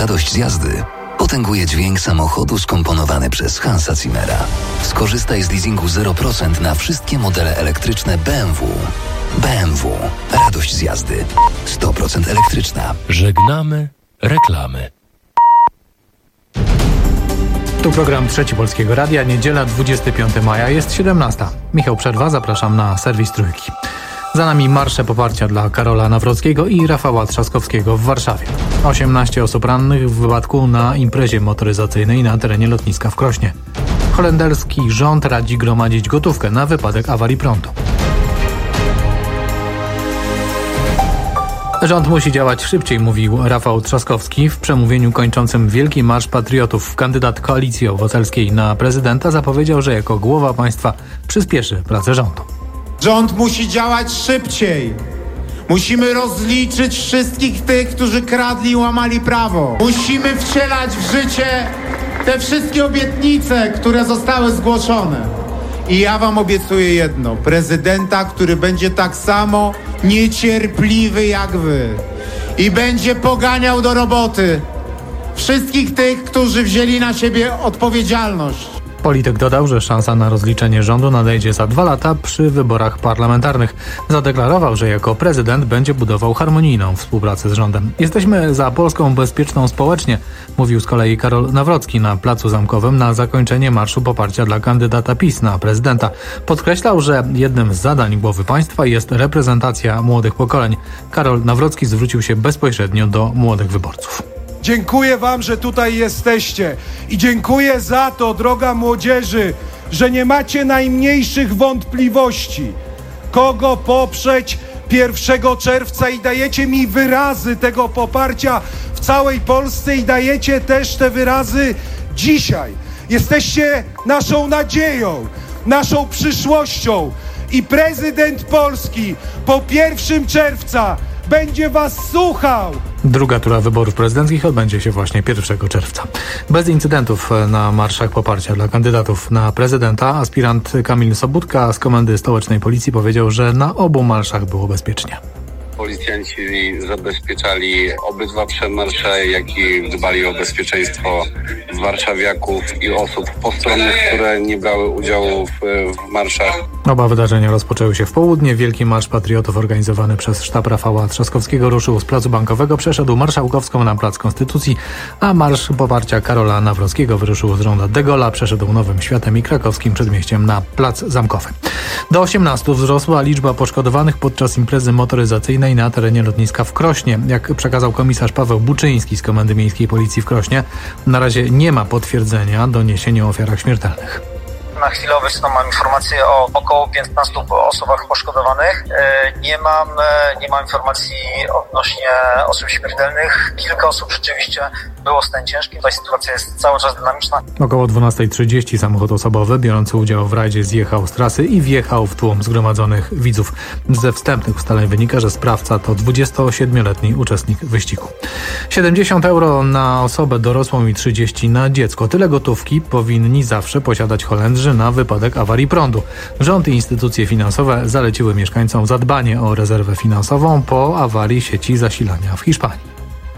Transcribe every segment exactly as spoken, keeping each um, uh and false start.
radość z jazdy potęguje dźwięk samochodu skomponowany przez Hansa Zimmera. Skorzystaj z leasingu zero procent na wszystkie modele elektryczne B M W. B M W. Radość z jazdy. sto procent elektryczna. Żegnamy reklamy. Tu program Trzeci Polskiego Radia, niedziela dwudziestego piątego maja, jest siedemnasta. Michał Przerwa, zapraszam na serwis Trójki. Za nami marsze poparcia dla Karola Nawrockiego i Rafała Trzaskowskiego w Warszawie. osiemnaście osób rannych w wypadku na imprezie motoryzacyjnej na terenie lotniska w Krośnie. Holenderski rząd radzi gromadzić gotówkę na wypadek awarii prądu. Rząd musi działać szybciej, mówił Rafał Trzaskowski w przemówieniu kończącym Wielki Marsz Patriotów. Kandydat Koalicji Obywatelskiej na prezydenta zapowiedział, że jako głowa państwa przyspieszy pracę rządu. Rząd musi działać szybciej. Musimy rozliczyć wszystkich tych, którzy kradli i łamali prawo. Musimy wcielać w życie te wszystkie obietnice, które zostały zgłoszone. I ja wam obiecuję jedno. Prezydenta, który będzie tak samo niecierpliwy jak wy. I będzie poganiał do roboty wszystkich tych, którzy wzięli na siebie odpowiedzialność. Polityk dodał, że szansa na rozliczenie rządu nadejdzie za dwa lata przy wyborach parlamentarnych. Zadeklarował, że jako prezydent będzie budował harmonijną współpracę z rządem. Jesteśmy za Polską bezpieczną społecznie, mówił z kolei Karol Nawrocki na Placu Zamkowym na zakończenie marszu poparcia dla kandydata PiS na prezydenta. Podkreślał, że jednym z zadań głowy państwa jest reprezentacja młodych pokoleń. Karol Nawrocki zwrócił się bezpośrednio do młodych wyborców. Dziękuję wam, że tutaj jesteście i dziękuję za to, droga młodzieży, że nie macie najmniejszych wątpliwości, kogo poprzeć pierwszego czerwca i dajecie mi wyrazy tego poparcia w całej Polsce i dajecie też te wyrazy dzisiaj. Jesteście naszą nadzieją, naszą przyszłością i prezydent Polski po pierwszego czerwca będzie was słuchał. Druga tura wyborów prezydenckich odbędzie się właśnie pierwszego czerwca. Bez incydentów na marszach poparcia dla kandydatów na prezydenta aspirant Kamil Sobutka z Komendy Stołecznej Policji powiedział, że na obu marszach było bezpiecznie. Policjanci zabezpieczali obydwa przemarsze, jak i dbali o bezpieczeństwo warszawiaków i osób postronnych, które nie brały udziału w, w marszach. Oba wydarzenia rozpoczęły się w południe. Wielki Marsz Patriotów organizowany przez sztab Rafała Trzaskowskiego ruszył z Placu Bankowego, przeszedł Marszałkowską na Plac Konstytucji, a Marsz Poparcia Karola Nawrockiego wyruszył z ronda de Gaulle'a, przeszedł Nowym Światem i Krakowskim Przedmieściem na Plac Zamkowy. Do osiemnastu wzrosła liczba poszkodowanych podczas imprezy motoryzacyjnej na terenie lotniska w Krośnie. Jak przekazał komisarz Paweł Buczyński z Komendy Miejskiej Policji w Krośnie, na razie nie ma potwierdzenia doniesień o ofiarach śmiertelnych. Na chwilę obecną mam informację o około piętnastu osobach poszkodowanych. Nie mam, nie mam informacji odnośnie osób śmiertelnych. Kilka osób rzeczywiście było w stanie ciężkim. Ta sytuacja jest cały czas dynamiczna. Około dwunasta trzydzieści samochód osobowy biorący udział w rajdzie zjechał z trasy i wjechał w tłum zgromadzonych widzów. Ze wstępnych ustaleń wynika, że sprawca to dwudziestosiedmioletni uczestnik wyścigu. siedemdziesiąt euro na osobę dorosłą i trzydzieści na dziecko. Tyle gotówki powinni zawsze posiadać Holendrzy na wypadek awarii prądu. Rząd i instytucje finansowe zaleciły mieszkańcom zadbanie o rezerwę finansową po awarii sieci zasilania w Hiszpanii.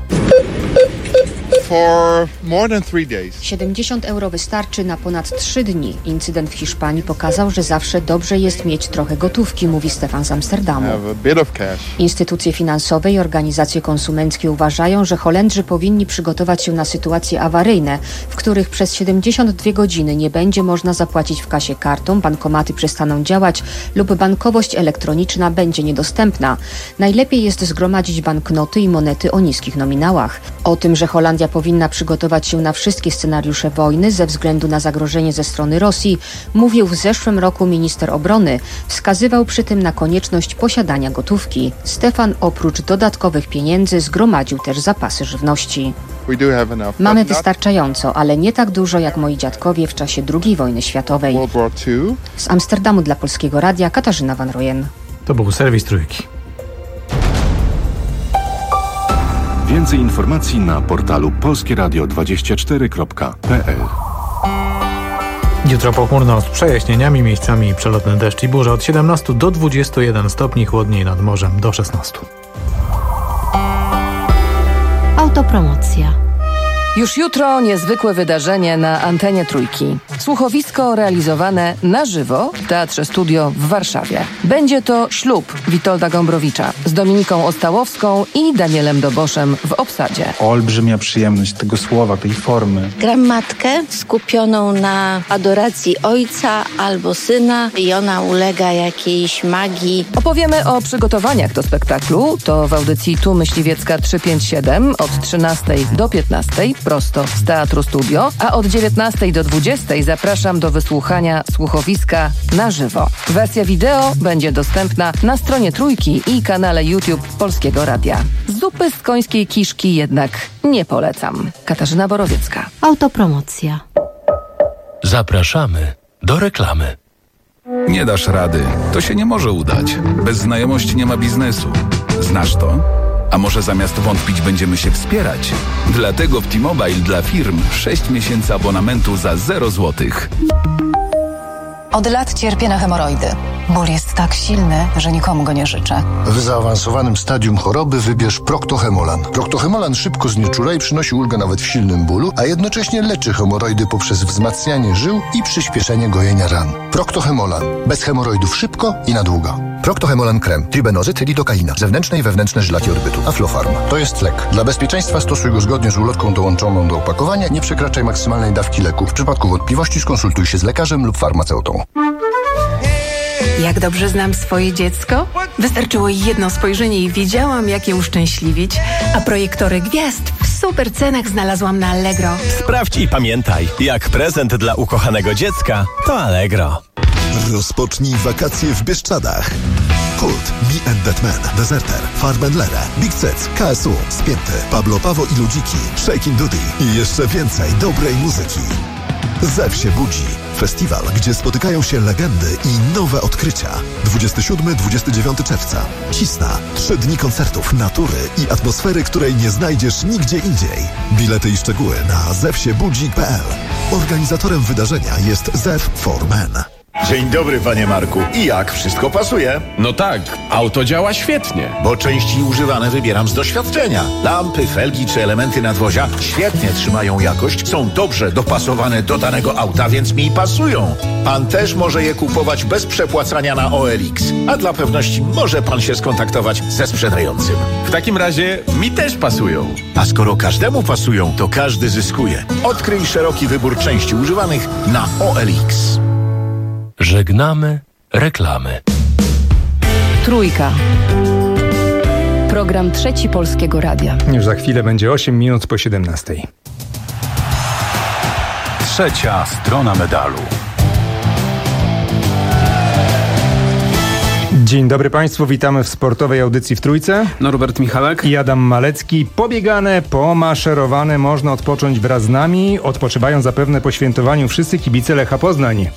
siedemdziesiąt euro wystarczy na ponad trzy dni. Incydent w Hiszpanii pokazał, że zawsze dobrze jest mieć trochę gotówki, mówi Stefan z Amsterdamu. Instytucje finansowe i organizacje konsumenckie uważają, że Holendrzy powinni przygotować się na sytuacje awaryjne, w których przez siedemdziesiąt dwie godziny nie będzie można zapłacić w kasie kartą, bankomaty przestaną działać lub bankowość elektroniczna będzie niedostępna. Najlepiej jest zgromadzić banknoty i monety o niskich nominałach. O tym, że Holandia powinna przygotować się na wszystkie scenariusze wojny ze względu na zagrożenie ze strony Rosji, mówił w zeszłym roku minister obrony. Wskazywał przy tym na konieczność posiadania gotówki. Stefan oprócz dodatkowych pieniędzy zgromadził też zapasy żywności. Mamy wystarczająco, ale nie tak dużo jak moi dziadkowie w czasie drugiej wojny światowej. Z Amsterdamu dla Polskiego Radia Katarzyna Van Royen. To był serwis Trójki. Więcej informacji na portalu polskie radio dwadzieścia cztery kropka p l. Jutro pochmurno z przejaśnieniami, miejscami przelotne deszcz i burze od siedemnastu do dwudziestu jeden stopni, chłodniej nad morzem do szesnastu. Autopromocja. Już jutro niezwykłe wydarzenie na antenie Trójki. Słuchowisko realizowane na żywo w Teatrze Studio w Warszawie. Będzie to ślub Witolda Gombrowicza z Dominiką Ostałowską i Danielem Doboszem w obsadzie. Olbrzymia przyjemność tego słowa, tej formy. Gram matkę skupioną na adoracji ojca albo syna i ona ulega jakiejś magii. Opowiemy o przygotowaniach do spektaklu. To w audycji Tu Myśliwiecka trzysta pięćdziesiąt siedem od trzynastej do piętnastej prosto z Teatru Studio, a od dziewiętnastej do dwudziestej zapraszam do wysłuchania słuchowiska na żywo. Wersja wideo będzie dostępna na stronie Trójki i kanale YouTube Polskiego Radia. Zupy z końskiej kiszki jednak nie polecam. Katarzyna Borowiecka. Autopromocja. Zapraszamy do reklamy. Nie dasz rady. To się nie może udać. Bez znajomości nie ma biznesu. Znasz to? A może zamiast wątpić będziemy się wspierać? Dlatego w T-Mobile dla firm sześć miesięcy abonamentu za zero złotych. Od lat cierpię na hemoroidy. Ból jest tak silny, że nikomu go nie życzę. W zaawansowanym stadium choroby wybierz Proctohemolan. Proctohemolan szybko znieczula i przynosi ulgę nawet w silnym bólu, a jednocześnie leczy hemoroidy poprzez wzmacnianie żył i przyspieszenie gojenia ran. Proctohemolan. Bez hemoroidów szybko i na długo. Proctohemolan krem, tribenozyt, lidokaina, zewnętrzne i wewnętrzne żylaki orbytu, Aflofarm. To jest lek. Dla bezpieczeństwa stosuj go zgodnie z ulotką dołączoną do opakowania. Nie przekraczaj maksymalnej dawki leku. W przypadku wątpliwości skonsultuj się z lekarzem lub farmaceutą. Jak dobrze znam swoje dziecko? Wystarczyło jedno spojrzenie i wiedziałam, jak je uszczęśliwić, a projektory gwiazd w super cenach znalazłam na Allegro. Sprawdź i pamiętaj, jak prezent dla ukochanego dziecka to Allegro. Rozpocznij wakacje w Bieszczadach. Kult, Me and That Man, Deserter, Farbenlere, Big Cec, K S U, Spięty, Pablo Pawo i Ludziki, Shakin' Dudy i jeszcze więcej dobrej muzyki. Zew się budzi. Festiwal, gdzie spotykają się legendy i nowe odkrycia. dwudziestego siódmego do dwudziestego dziewiątego czerwca. Cisna. Trzy dni koncertów, natury i atmosfery, której nie znajdziesz nigdzie indziej. Bilety i szczegóły na zew się budzi kropka p l. Organizatorem wydarzenia jest Zew for Men. Dzień dobry, panie Marku. I jak? Wszystko pasuje? No tak, auto działa świetnie. Bo części używane wybieram z doświadczenia. Lampy, felgi czy elementy nadwozia świetnie trzymają jakość, są dobrze dopasowane do danego auta, więc mi pasują. Pan też może je kupować bez przepłacania na O L X. A dla pewności może pan się skontaktować ze sprzedającym. W takim razie mi też pasują. A skoro każdemu pasują, to każdy zyskuje. Odkryj szeroki wybór części używanych na O L X. Żegnamy reklamy. Trójka. Program Trzeci Polskiego Radia. Już za chwilę będzie osiem minut po siedemnastej. Trzecia strona medalu. Dzień dobry Państwu, witamy w sportowej audycji w Trójce. Norbert Michalek i Adam Malecki. Pobiegane, pomaszerowane, można odpocząć wraz z nami. Odpoczywają zapewne po świętowaniu wszyscy kibice Lecha Poznań.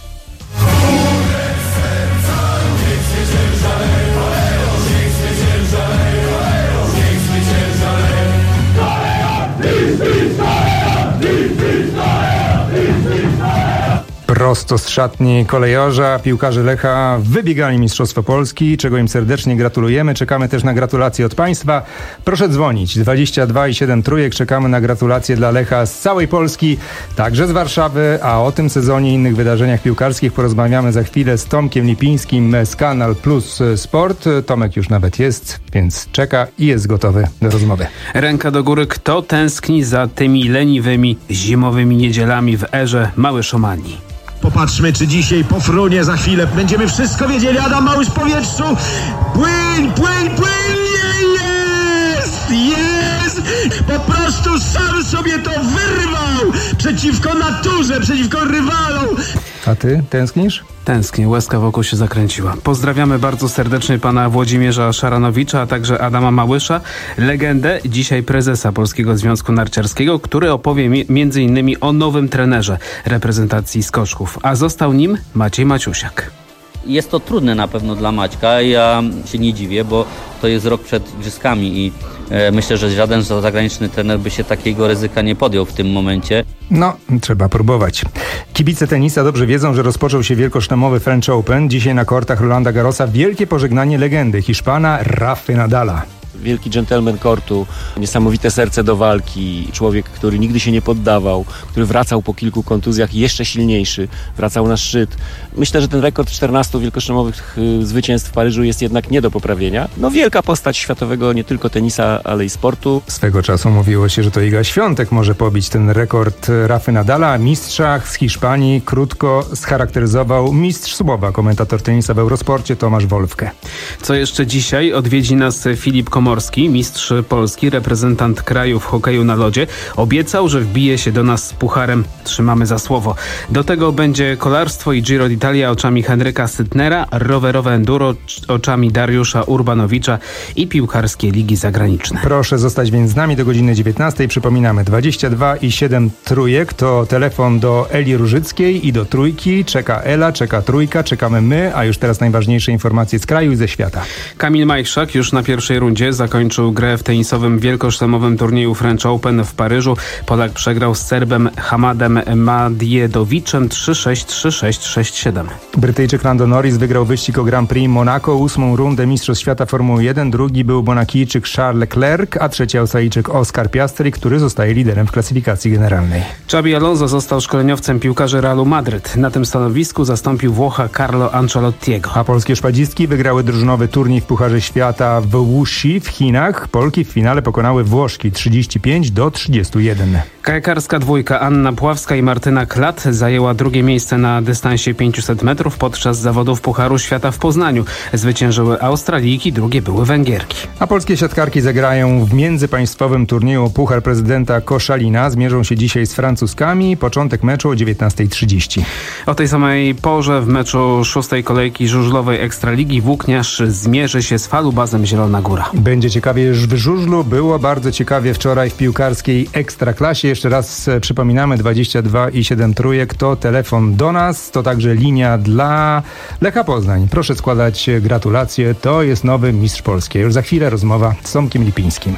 Prosto z szatni kolejorza piłkarze Lecha wybiegali Mistrzostwo Polski, czego im serdecznie gratulujemy. Czekamy też na gratulacje od Państwa. Proszę dzwonić. dwadzieścia dwa i siedem trójek. Czekamy na gratulacje dla Lecha z całej Polski, także z Warszawy. A o tym sezonie i innych wydarzeniach piłkarskich porozmawiamy za chwilę z Tomkiem Lipińskim z Kanal Plus Sport. Tomek już nawet jest, więc czeka i jest gotowy do rozmowy. Ręka do góry. Kto tęskni za tymi leniwymi zimowymi niedzielami w erze Małyszomanii? Popatrzmy, czy dzisiaj po frunie za chwilę będziemy wszystko wiedzieli. Adam Małysz w powietrzu. Płyń, płyń, płyń! Jest! Jest! Po prostu sam sobie to wyrwał! Przeciwko naturze, przeciwko rywalom! A ty tęsknisz? Tęsknię, łezka wokół się zakręciła. Pozdrawiamy bardzo serdecznie pana Włodzimierza Szaranowicza, a także Adama Małysza, legendę, dzisiaj prezesa Polskiego Związku Narciarskiego, który opowie mi, między innymi o nowym trenerze reprezentacji skoczków, a został nim Maciej Maciusiak. Jest to trudne na pewno dla Maćka, ja się nie dziwię, bo to jest rok przed igrzyskami i e, myślę, że żaden zagraniczny trener by się takiego ryzyka nie podjął w tym momencie. No, trzeba próbować. Kibice tenisa dobrze wiedzą, że rozpoczął się wielkoszlemowy French Open. Dzisiaj na kortach Rolanda Garrosa wielkie pożegnanie legendy Hiszpana Rafy Nadala. wielki dżentelmen kortu, niesamowite serce do walki, człowiek, który nigdy się nie poddawał, który wracał po kilku kontuzjach jeszcze silniejszy, wracał na szczyt. Myślę, że ten rekord czternastu wielkoszlemowych zwycięstw w Paryżu jest jednak nie do poprawienia. No wielka postać światowego nie tylko tenisa, ale i sportu. Swego czasu mówiło się, że to Iga Świątek może pobić ten rekord Rafy Nadala. Mistrza z Hiszpanii krótko scharakteryzował mistrz słowa, komentator tenisa w Eurosporcie Tomasz Wolfke. Co jeszcze dzisiaj? Odwiedzi nas Filip Komorski, mistrz Polski, reprezentant kraju w hokeju na lodzie. Obiecał, że wbije się do nas z pucharem. Trzymamy za słowo. Do tego będzie kolarstwo i Giro d'Italia oczami Henryka Sytnera, rowerowe enduro oczami Dariusza Urbanowicza i piłkarskie ligi zagraniczne. Proszę zostać więc z nami do godziny dziewiętnastej. Przypominamy, dwadzieścia dwa i siedem trójek to telefon do Eli Różyckiej i do trójki. Czeka Ela, czeka trójka, czekamy my, a już teraz najważniejsze informacje z kraju i ze świata. Kamil Majchrzak już na pierwszej rundzie zakończył grę w tenisowym wielkoszlemowym turnieju French Open w Paryżu. Polak przegrał z Serbem Hamadem Madjedowiczem trzy sześć, trzy sześć, sześć siedem. Brytyjczyk Lando Norris wygrał wyścig o Grand Prix Monaco, ósmą rundę Mistrzostw Świata Formuły jeden. Drugi był Monakijczyk Charles Leclerc, a trzeci Australijczyk Oscar Piastri, który zostaje liderem w klasyfikacji generalnej. Xabi Alonso został szkoleniowcem piłkarzy Realu Madryt. Na tym stanowisku zastąpił Włocha Carlo Ancelottiego. A polskie szpadzistki wygrały drużynowy turniej w Pucharze Świata w Wuxi w Chinach. Polki w finale pokonały Włoszki trzydzieści pięć do trzydziestu jeden. Kajakarska dwójka Anna Pławska i Martyna Klat zajęła drugie miejsce na dystansie pięćset metrów podczas zawodów Pucharu Świata w Poznaniu. Zwyciężyły Australijki, drugie były Węgierki. A polskie siatkarki zagrają w międzypaństwowym turnieju Puchar Prezydenta Koszalina. Zmierzą się dzisiaj z Francuzkami. Początek meczu o dziewiętnasta trzydzieści. O tej samej porze w meczu szóstej kolejki żużlowej Ekstraligi Włókniarz zmierzy się z Falubazem Zielona Góra. Będzie ciekawie już w żużlu. Było bardzo ciekawie wczoraj w piłkarskiej Ekstraklasie. Jeszcze raz przypominamy, dwadzieścia dwa i siedem trójek to telefon do nas, to także linia dla Lecha Poznań. Proszę składać gratulacje, to jest nowy mistrz Polski. Już za chwilę rozmowa z Tomkiem Lipińskim.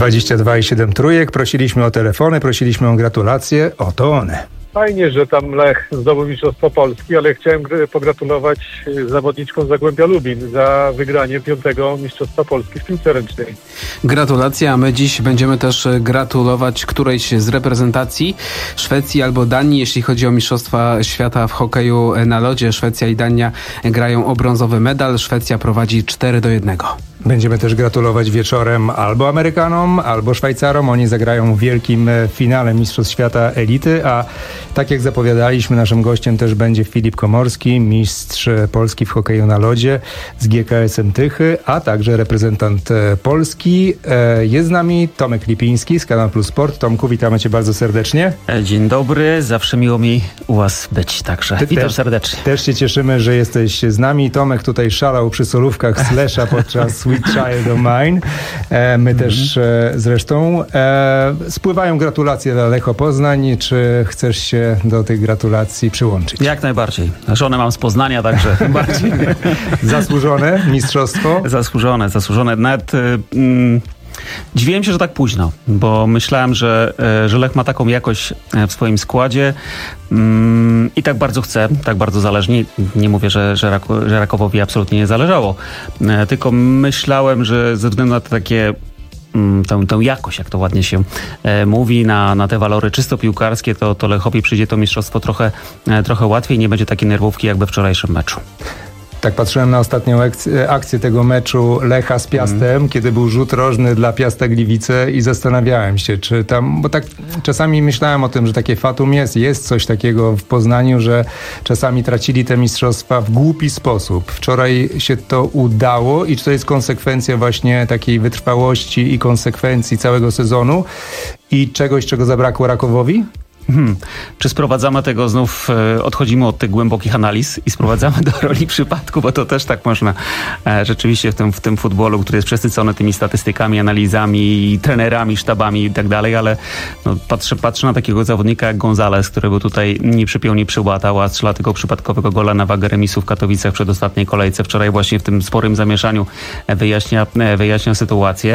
dwadzieścia dwa i siedem trójek. Prosiliśmy o telefony, prosiliśmy o gratulacje. Oto one. Fajnie, że tam Lech zdobył Mistrzostwo Polski, ale chciałem pogratulować zawodniczkom Zagłębia Lubin za wygranie piątego Mistrzostwa Polski w piłce ręcznej. Gratulacje, a my dziś będziemy też gratulować którejś z reprezentacji Szwecji albo Danii, jeśli chodzi o Mistrzostwa Świata w hokeju na lodzie. Szwecja i Dania grają o brązowy medal. Szwecja prowadzi cztery do jednego. Będziemy też gratulować wieczorem albo Amerykanom, albo Szwajcarom. Oni zagrają w wielkim finale Mistrzostw Świata Elity, a tak jak zapowiadaliśmy, naszym gościem też będzie Filip Komorski, mistrz Polski w hokeju na lodzie z G K S-em Tychy, a także reprezentant Polski. Jest z nami Tomek Lipiński z Kanal Plus Sport. Tomku, witamy cię bardzo serdecznie. Dzień dobry, zawsze miło mi u was być, także Ty witam też, serdecznie. Też się cieszymy, że jesteś z nami. Tomek tutaj szalał przy solówkach Slasha podczas Sweet Child of Mine. E, my mm-hmm. też e, zresztą. E, spływają gratulacje dla Lecho Poznań. Czy chcesz się do tych gratulacji przyłączyć? Jak najbardziej. Żonę mam z Poznania, także bardziej. Zasłużone mistrzostwo? Zasłużone, zasłużone. Nawet... Y, mm, dziwiłem się, że tak późno, bo myślałem, że, że Lech ma taką jakość w swoim składzie mm, i tak bardzo chce, tak bardzo zależnie. Nie mówię, że, że, Rak, że Rakowowi absolutnie nie zależało, e, tylko myślałem, że ze względu na te takie mm, tę, tę jakość, jak to ładnie się e, mówi, na, na te walory czysto piłkarskie, to, to Lechowi przyjdzie to mistrzostwo trochę, e, trochę łatwiej, nie będzie takiej nerwówki jak we wczorajszym meczu. Tak patrzyłem na ostatnią akcję, akcję tego meczu Lecha z Piastem, mm. kiedy był rzut rożny dla Piasta Gliwice i zastanawiałem się, czy tam, bo tak czasami myślałem o tym, że takie fatum jest, jest coś takiego w Poznaniu, że czasami tracili te mistrzostwa w głupi sposób. Wczoraj się to udało i czy to jest konsekwencja właśnie takiej wytrwałości i konsekwencji całego sezonu i czegoś, czego zabrakło Rakowowi? Hmm. Czy sprowadzamy tego znów, e, odchodzimy od tych głębokich analiz i sprowadzamy do roli przypadku, bo to też tak można e, rzeczywiście w tym, w tym futbolu, który jest przesycony tymi statystykami, analizami, trenerami, sztabami i tak dalej, ale no, patrzę, patrzę na takiego zawodnika jak González, którego tutaj nie przypiął, nie przyłatał, a strzela tego przypadkowego gola na wagę remisu w Katowicach w przedostatniej kolejce. Wczoraj właśnie w tym sporym zamieszaniu wyjaśnia, wyjaśnia sytuację.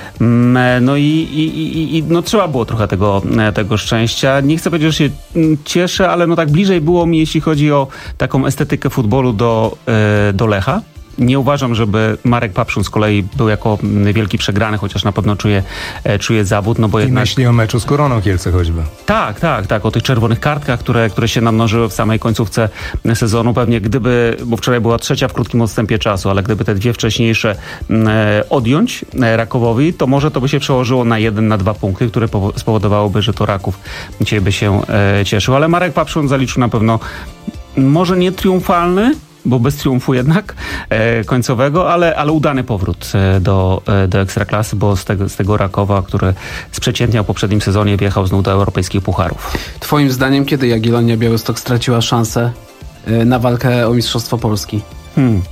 No i, i, i no, trzeba było trochę tego, tego szczęścia. Nie chcę powiedzieć, że się cieszę, ale no tak bliżej było mi, jeśli chodzi o taką estetykę futbolu do, do Lecha. Nie uważam, żeby Marek Papszun z kolei był jako wielki przegrany, chociaż na pewno czuje, czuje zawód. No bo I jednak... myśli o meczu z Koroną Kielce choćby. Tak, tak, tak. O tych czerwonych kartkach, które, które się namnożyły w samej końcówce sezonu. Pewnie gdyby, bo wczoraj była trzecia w krótkim odstępie czasu, ale gdyby te dwie wcześniejsze e, odjąć e, Rakowowi, to może to by się przełożyło na jeden, na dwa punkty, które powo- spowodowałoby, że to Raków dzisiaj by się e, cieszył. Ale Marek Papszun zaliczył na pewno może nie triumfalny, bo bez triumfu jednak e, końcowego, ale, ale udany powrót e, do, e, do Ekstraklasy, bo z tego, z tego Rakowa, który sprzeciętniał w poprzednim sezonie, wjechał znów do europejskich pucharów. Twoim zdaniem, kiedy Jagiellonia Białystok straciła szansę e, na walkę o Mistrzostwo Polski? Hmm.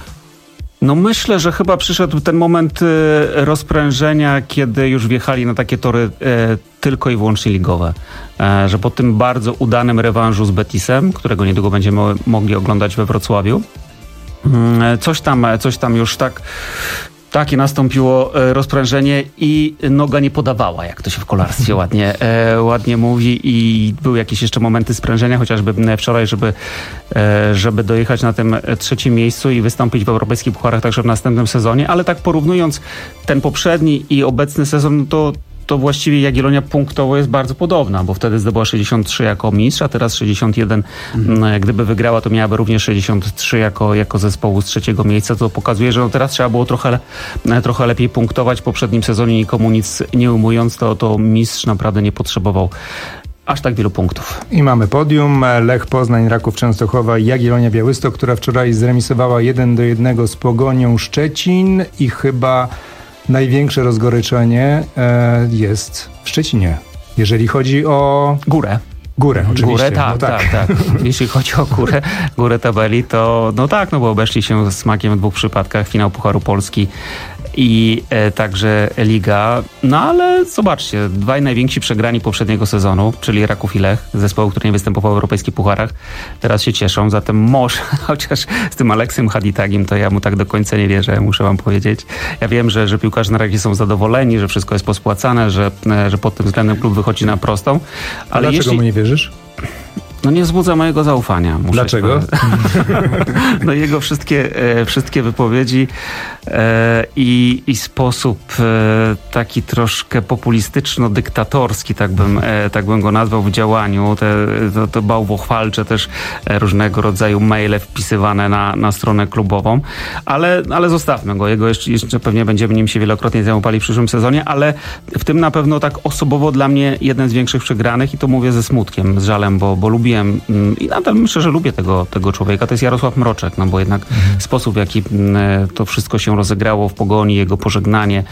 No myślę, że chyba przyszedł ten moment e, rozprężenia, kiedy już wjechali na takie tory e, tylko i wyłącznie ligowe. E, że po tym bardzo udanym rewanżu z Betisem, którego niedługo będziemy mogli oglądać we Wrocławiu, e, coś tam, coś tam już tak... Takie nastąpiło rozprężenie i noga nie podawała, jak to się w kolarstwie ładnie, e, ładnie mówi, i były jakieś jeszcze momenty sprężenia, chociażby wczoraj, żeby, e, żeby dojechać na tym trzecim miejscu i wystąpić w europejskich pucharach także w następnym sezonie, ale tak porównując ten poprzedni i obecny sezon, to to właściwie Jagiellonia punktowo jest bardzo podobna, bo wtedy zdobyła sześćdziesiąt trzy jako mistrz, a teraz sześćdziesiąt jeden. Mhm. Gdyby wygrała, to miałaby również sześćdziesiąt trzy jako, jako zespołu z trzeciego miejsca. To pokazuje, że no teraz trzeba było trochę, trochę lepiej punktować. W poprzednim sezonie nikomu nic nie ujmując, to, to mistrz naprawdę nie potrzebował aż tak wielu punktów. I mamy podium. Lech Poznań, Raków Częstochowa i Jagiellonia Białystok, która wczoraj zremisowała jeden do jednego z Pogonią Szczecin i chyba największe rozgoryczenie e, jest w Szczecinie, jeżeli chodzi o... Górę. Górę, oczywiście. Górę, tak, no tak, tak, tak. Jeśli chodzi o górę, górę tabeli, to no tak, no bo obeszli się z smakiem w dwóch przypadkach. Finał Pucharu Polski i e, także Liga. No ale zobaczcie, dwaj najwięksi przegrani poprzedniego sezonu, czyli Raków i Lech, zespoły, które nie występowały w europejskich pucharach, teraz się cieszą. Zatem może, chociaż z tym Aleksem Haditagiem, to ja mu tak do końca nie wierzę, muszę wam powiedzieć. Ja wiem, że, że piłkarze na razie są zadowoleni, że wszystko jest pospłacane, że, że pod tym względem klub wychodzi na prostą. Ale A dlaczego jeśli... mu nie wierzysz? No nie wzbudza mojego zaufania. Muszę Dlaczego? No jego wszystkie, e, wszystkie wypowiedzi e, i, i sposób e, taki troszkę populistyczno-dyktatorski, tak bym, e, tak bym go nazwał w działaniu. Te, to, to bałwochwalcze też e, różnego rodzaju maile wpisywane na, na stronę klubową. Ale, ale zostawmy go. Jego jeszcze, jeszcze pewnie będziemy nim się wielokrotnie zajmowali w przyszłym sezonie, ale w tym na pewno tak osobowo dla mnie jeden z większych przegranych i to mówię ze smutkiem, z żalem, bo, bo lubię i nadal myślę, że lubię tego, tego człowieka. To jest Jarosław Mroczek, no bo jednak mhm. sposób, w jaki to wszystko się rozegrało w Pogoni, jego pożegnanie,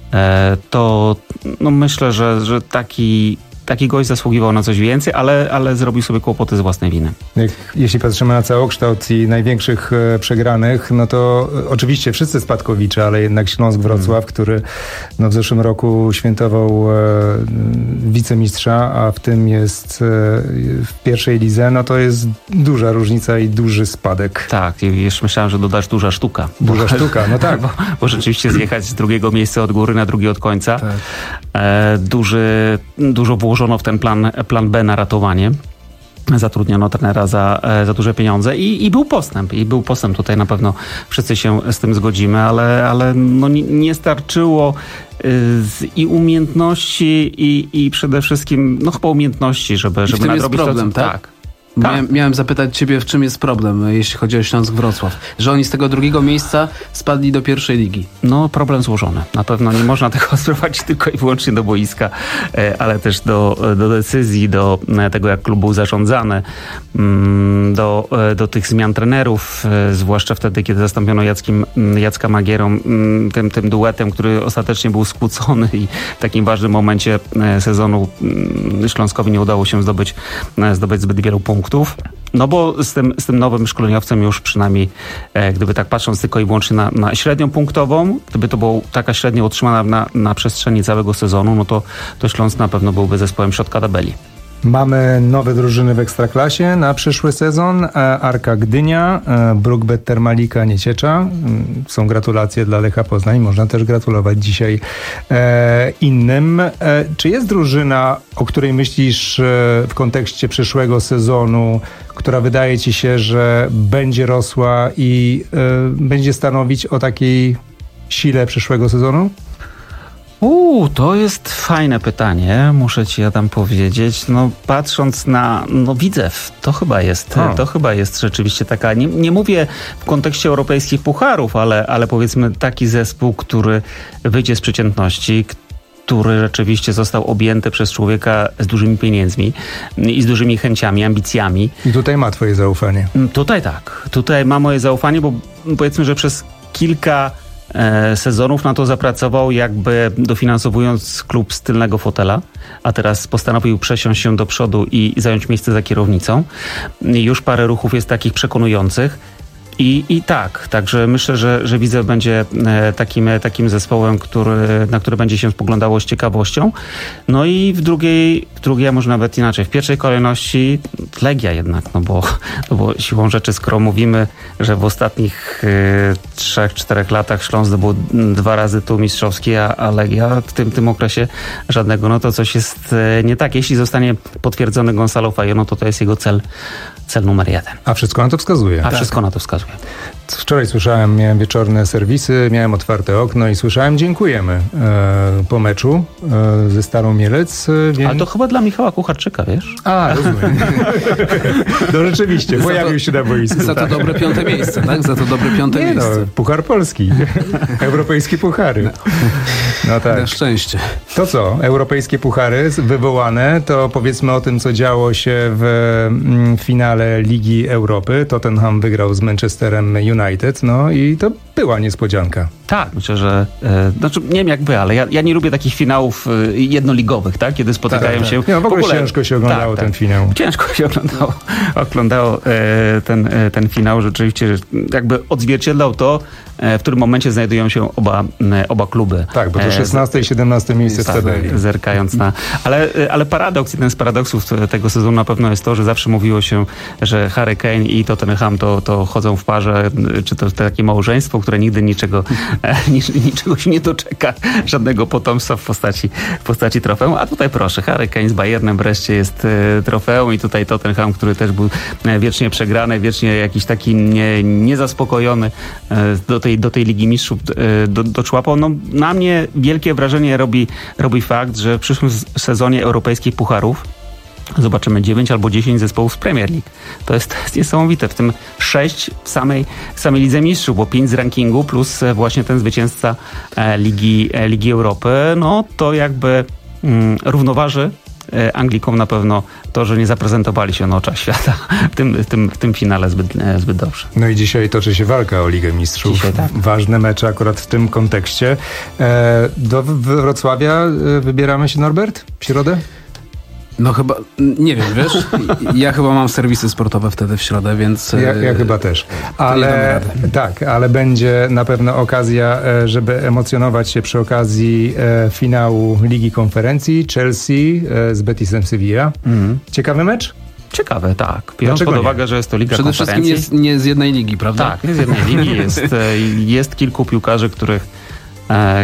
to no myślę, że, że taki Taki gość zasługiwał na coś więcej, ale, ale zrobił sobie kłopoty z własnej winy. Jak, jeśli patrzymy na całokształt i największych e, przegranych, no to e, oczywiście wszyscy spadkowicze, ale jednak Śląsk Wrocław, hmm. który no, w zeszłym roku świętował e, wicemistrza, a w tym jest e, w pierwszej lidze, no to jest duża różnica i duży spadek. Tak, i jeszcze myślałem, że dodasz duża sztuka. Duża bo, sztuka, no tak. Bo, bo rzeczywiście zjechać z drugiego miejsca od góry na drugie od końca. Tak. E, duży, dużo włożono w ten plan, plan B na ratowanie. Zatrudniono trenera za, za duże pieniądze i, i był postęp. I był postęp. Tutaj na pewno wszyscy się z tym zgodzimy, ale, ale no nie, nie starczyło z, i umiejętności i, i przede wszystkim no chyba umiejętności, żeby, żeby nadrobić jest problem, to, co, tak? tak. Miałem, miałem zapytać ciebie, w czym jest problem, jeśli chodzi o Śląsk Wrocław. Że oni z tego drugiego miejsca spadli do pierwszej ligi. No, problem złożony. Na pewno nie można tego sprowadzić tylko i wyłącznie do boiska, ale też do, do decyzji, do tego, jak klub był zarządzany, do, do tych zmian trenerów, zwłaszcza wtedy, kiedy zastąpiono Jackim, Jacka Magierą tym, tym duetem, który ostatecznie był skłócony i w takim ważnym momencie sezonu Śląskowi nie udało się zdobyć, zdobyć zbyt wielu punktów. No bo z tym, z tym nowym szkoleniowcem już przynajmniej, e, gdyby tak patrząc tylko i wyłącznie na, na średnią punktową, gdyby to była taka średnia utrzymana na, na przestrzeni całego sezonu, no to, to Śląsk na pewno byłby zespołem środka tabeli. Mamy nowe drużyny w Ekstraklasie na przyszły sezon. Arka Gdynia, Brookbet Termalika Nieciecza. Są gratulacje dla Lecha Poznań. Można też gratulować dzisiaj e, innym. E, czy jest drużyna, o której myślisz e, w kontekście przyszłego sezonu, która wydaje ci się, że będzie rosła i e, będzie stanowić o takiej sile przyszłego sezonu? Uuu, to jest fajne pytanie, muszę ci ja tam powiedzieć. No patrząc na, no Widzew, to chyba jest, o. to chyba jest rzeczywiście taka, nie, nie mówię w kontekście europejskich pucharów, ale, ale powiedzmy taki zespół, który wyjdzie z przeciętności, który rzeczywiście został objęty przez człowieka z dużymi pieniędzmi i z dużymi chęciami, ambicjami. I tutaj ma twoje zaufanie. Tutaj tak, tutaj ma moje zaufanie, bo powiedzmy, że przez kilka sezonów na to zapracował, jakby dofinansowując klub z tylnego fotela, a teraz postanowił przesiąść się do przodu i zająć miejsce za kierownicą. Już parę ruchów jest takich przekonujących. I, i tak, także myślę, że, że Widzew będzie takim, takim zespołem, który, na który będzie się spoglądało z ciekawością. No i w drugiej, w drugiej, a może nawet inaczej, w pierwszej kolejności Legia jednak, no bo, no bo siłą rzeczy, skoro mówimy, że w ostatnich y, trzech, czterech latach Śląsk zdobył dwa razy tytuł mistrzowski, a, a Legia w tym, tym okresie żadnego, no to coś jest y, nie tak. Jeśli zostanie potwierdzony Gonzalo Fajo, no to to jest jego cel, cel numer jeden. A wszystko na to wskazuje. A tak. Wszystko na to wskazuje. Wczoraj słyszałem, miałem wieczorne serwisy, miałem otwarte okno i słyszałem dziękujemy e, po meczu e, ze Starą Mielec. E, więc... Ale to chyba dla Michała Kucharczyka, wiesz? A, rozumiem. No rzeczywiście, pojawił się na boisku. Za to tak. dobre piąte miejsce, tak? Za to dobre piąte Nie miejsce. No, Puchar Polski. Europejskie puchary. No, no tak. Na szczęście. To To co? Europejskie puchary wywołane, to powiedzmy o tym, co działo się w mm, finale Ligi Europy. Tottenham wygrał z Manchesterem United, no i to była niespodzianka. Tak, myślę, że e, znaczy nie wiem jak wy, ale ja, ja nie lubię takich finałów e, jednoligowych, tak? Kiedy spotykają tak, się. Tak. Nie, no, w, ogóle w ogóle ciężko się oglądało tak, ten tak. finał. Ciężko się oglądało, oglądało e, ten, e, ten finał. Rzeczywiście jakby odzwierciedlał to, e, w którym momencie znajdują się oba, e, oba kluby. Tak, bo to szesnaste i siedemnaste miejsce w tabeli. Zerkając na... Ale, ale paradoks, jeden z paradoksów tego sezonu na pewno jest to, że zawsze mówiło się, że Harry Kane i Tottenham to, to chodzą w parze, czy to takie małżeństwo, które nigdy niczego, niczego się nie doczeka, żadnego potomstwa w postaci, w postaci trofeum. A tutaj proszę, Harry Kane z Bayernem wreszcie jest trofeum i tutaj Tottenham, który też był wiecznie przegrany, wiecznie jakiś taki nie, niezaspokojony do tej, do tej Ligi Mistrzów do, doczłapał. No, na mnie wielkie wrażenie robi, robi fakt, że w przyszłym sezonie europejskich pucharów zobaczymy dziewięć albo dziesięć zespołów z Premier League. To jest, to jest niesamowite. W tym sześć w samej, w samej Lidze Mistrzów, bo pięć z rankingu plus właśnie ten zwycięzca Ligi, Ligi Europy. No to jakby mm, równoważy Anglikom na pewno to, że nie zaprezentowali się na oczach świata w tym, w tym, w tym finale zbyt, zbyt dobrze. No i dzisiaj toczy się walka o Ligę Mistrzów. Dzisiaj, tak. Ważne mecze akurat w tym kontekście. E, do Wrocławia wybieramy się, Norbert? W środę? No chyba, nie wiem, wiesz, ja chyba mam serwisy sportowe wtedy w środę, więc... Ja, ja chyba też, ale tak, ale będzie na pewno okazja, żeby emocjonować się przy okazji finału Ligi Konferencji Chelsea z Betisem Sevilla. Mm. Ciekawy mecz? Ciekawe, tak. Biorąc Dlaczego pod uwagę, nie? że jest to Liga Przede Konferencji. Przede wszystkim nie, nie z jednej ligi, prawda? Tak, nie z jednej ligi. Jest, jest kilku piłkarzy, których e,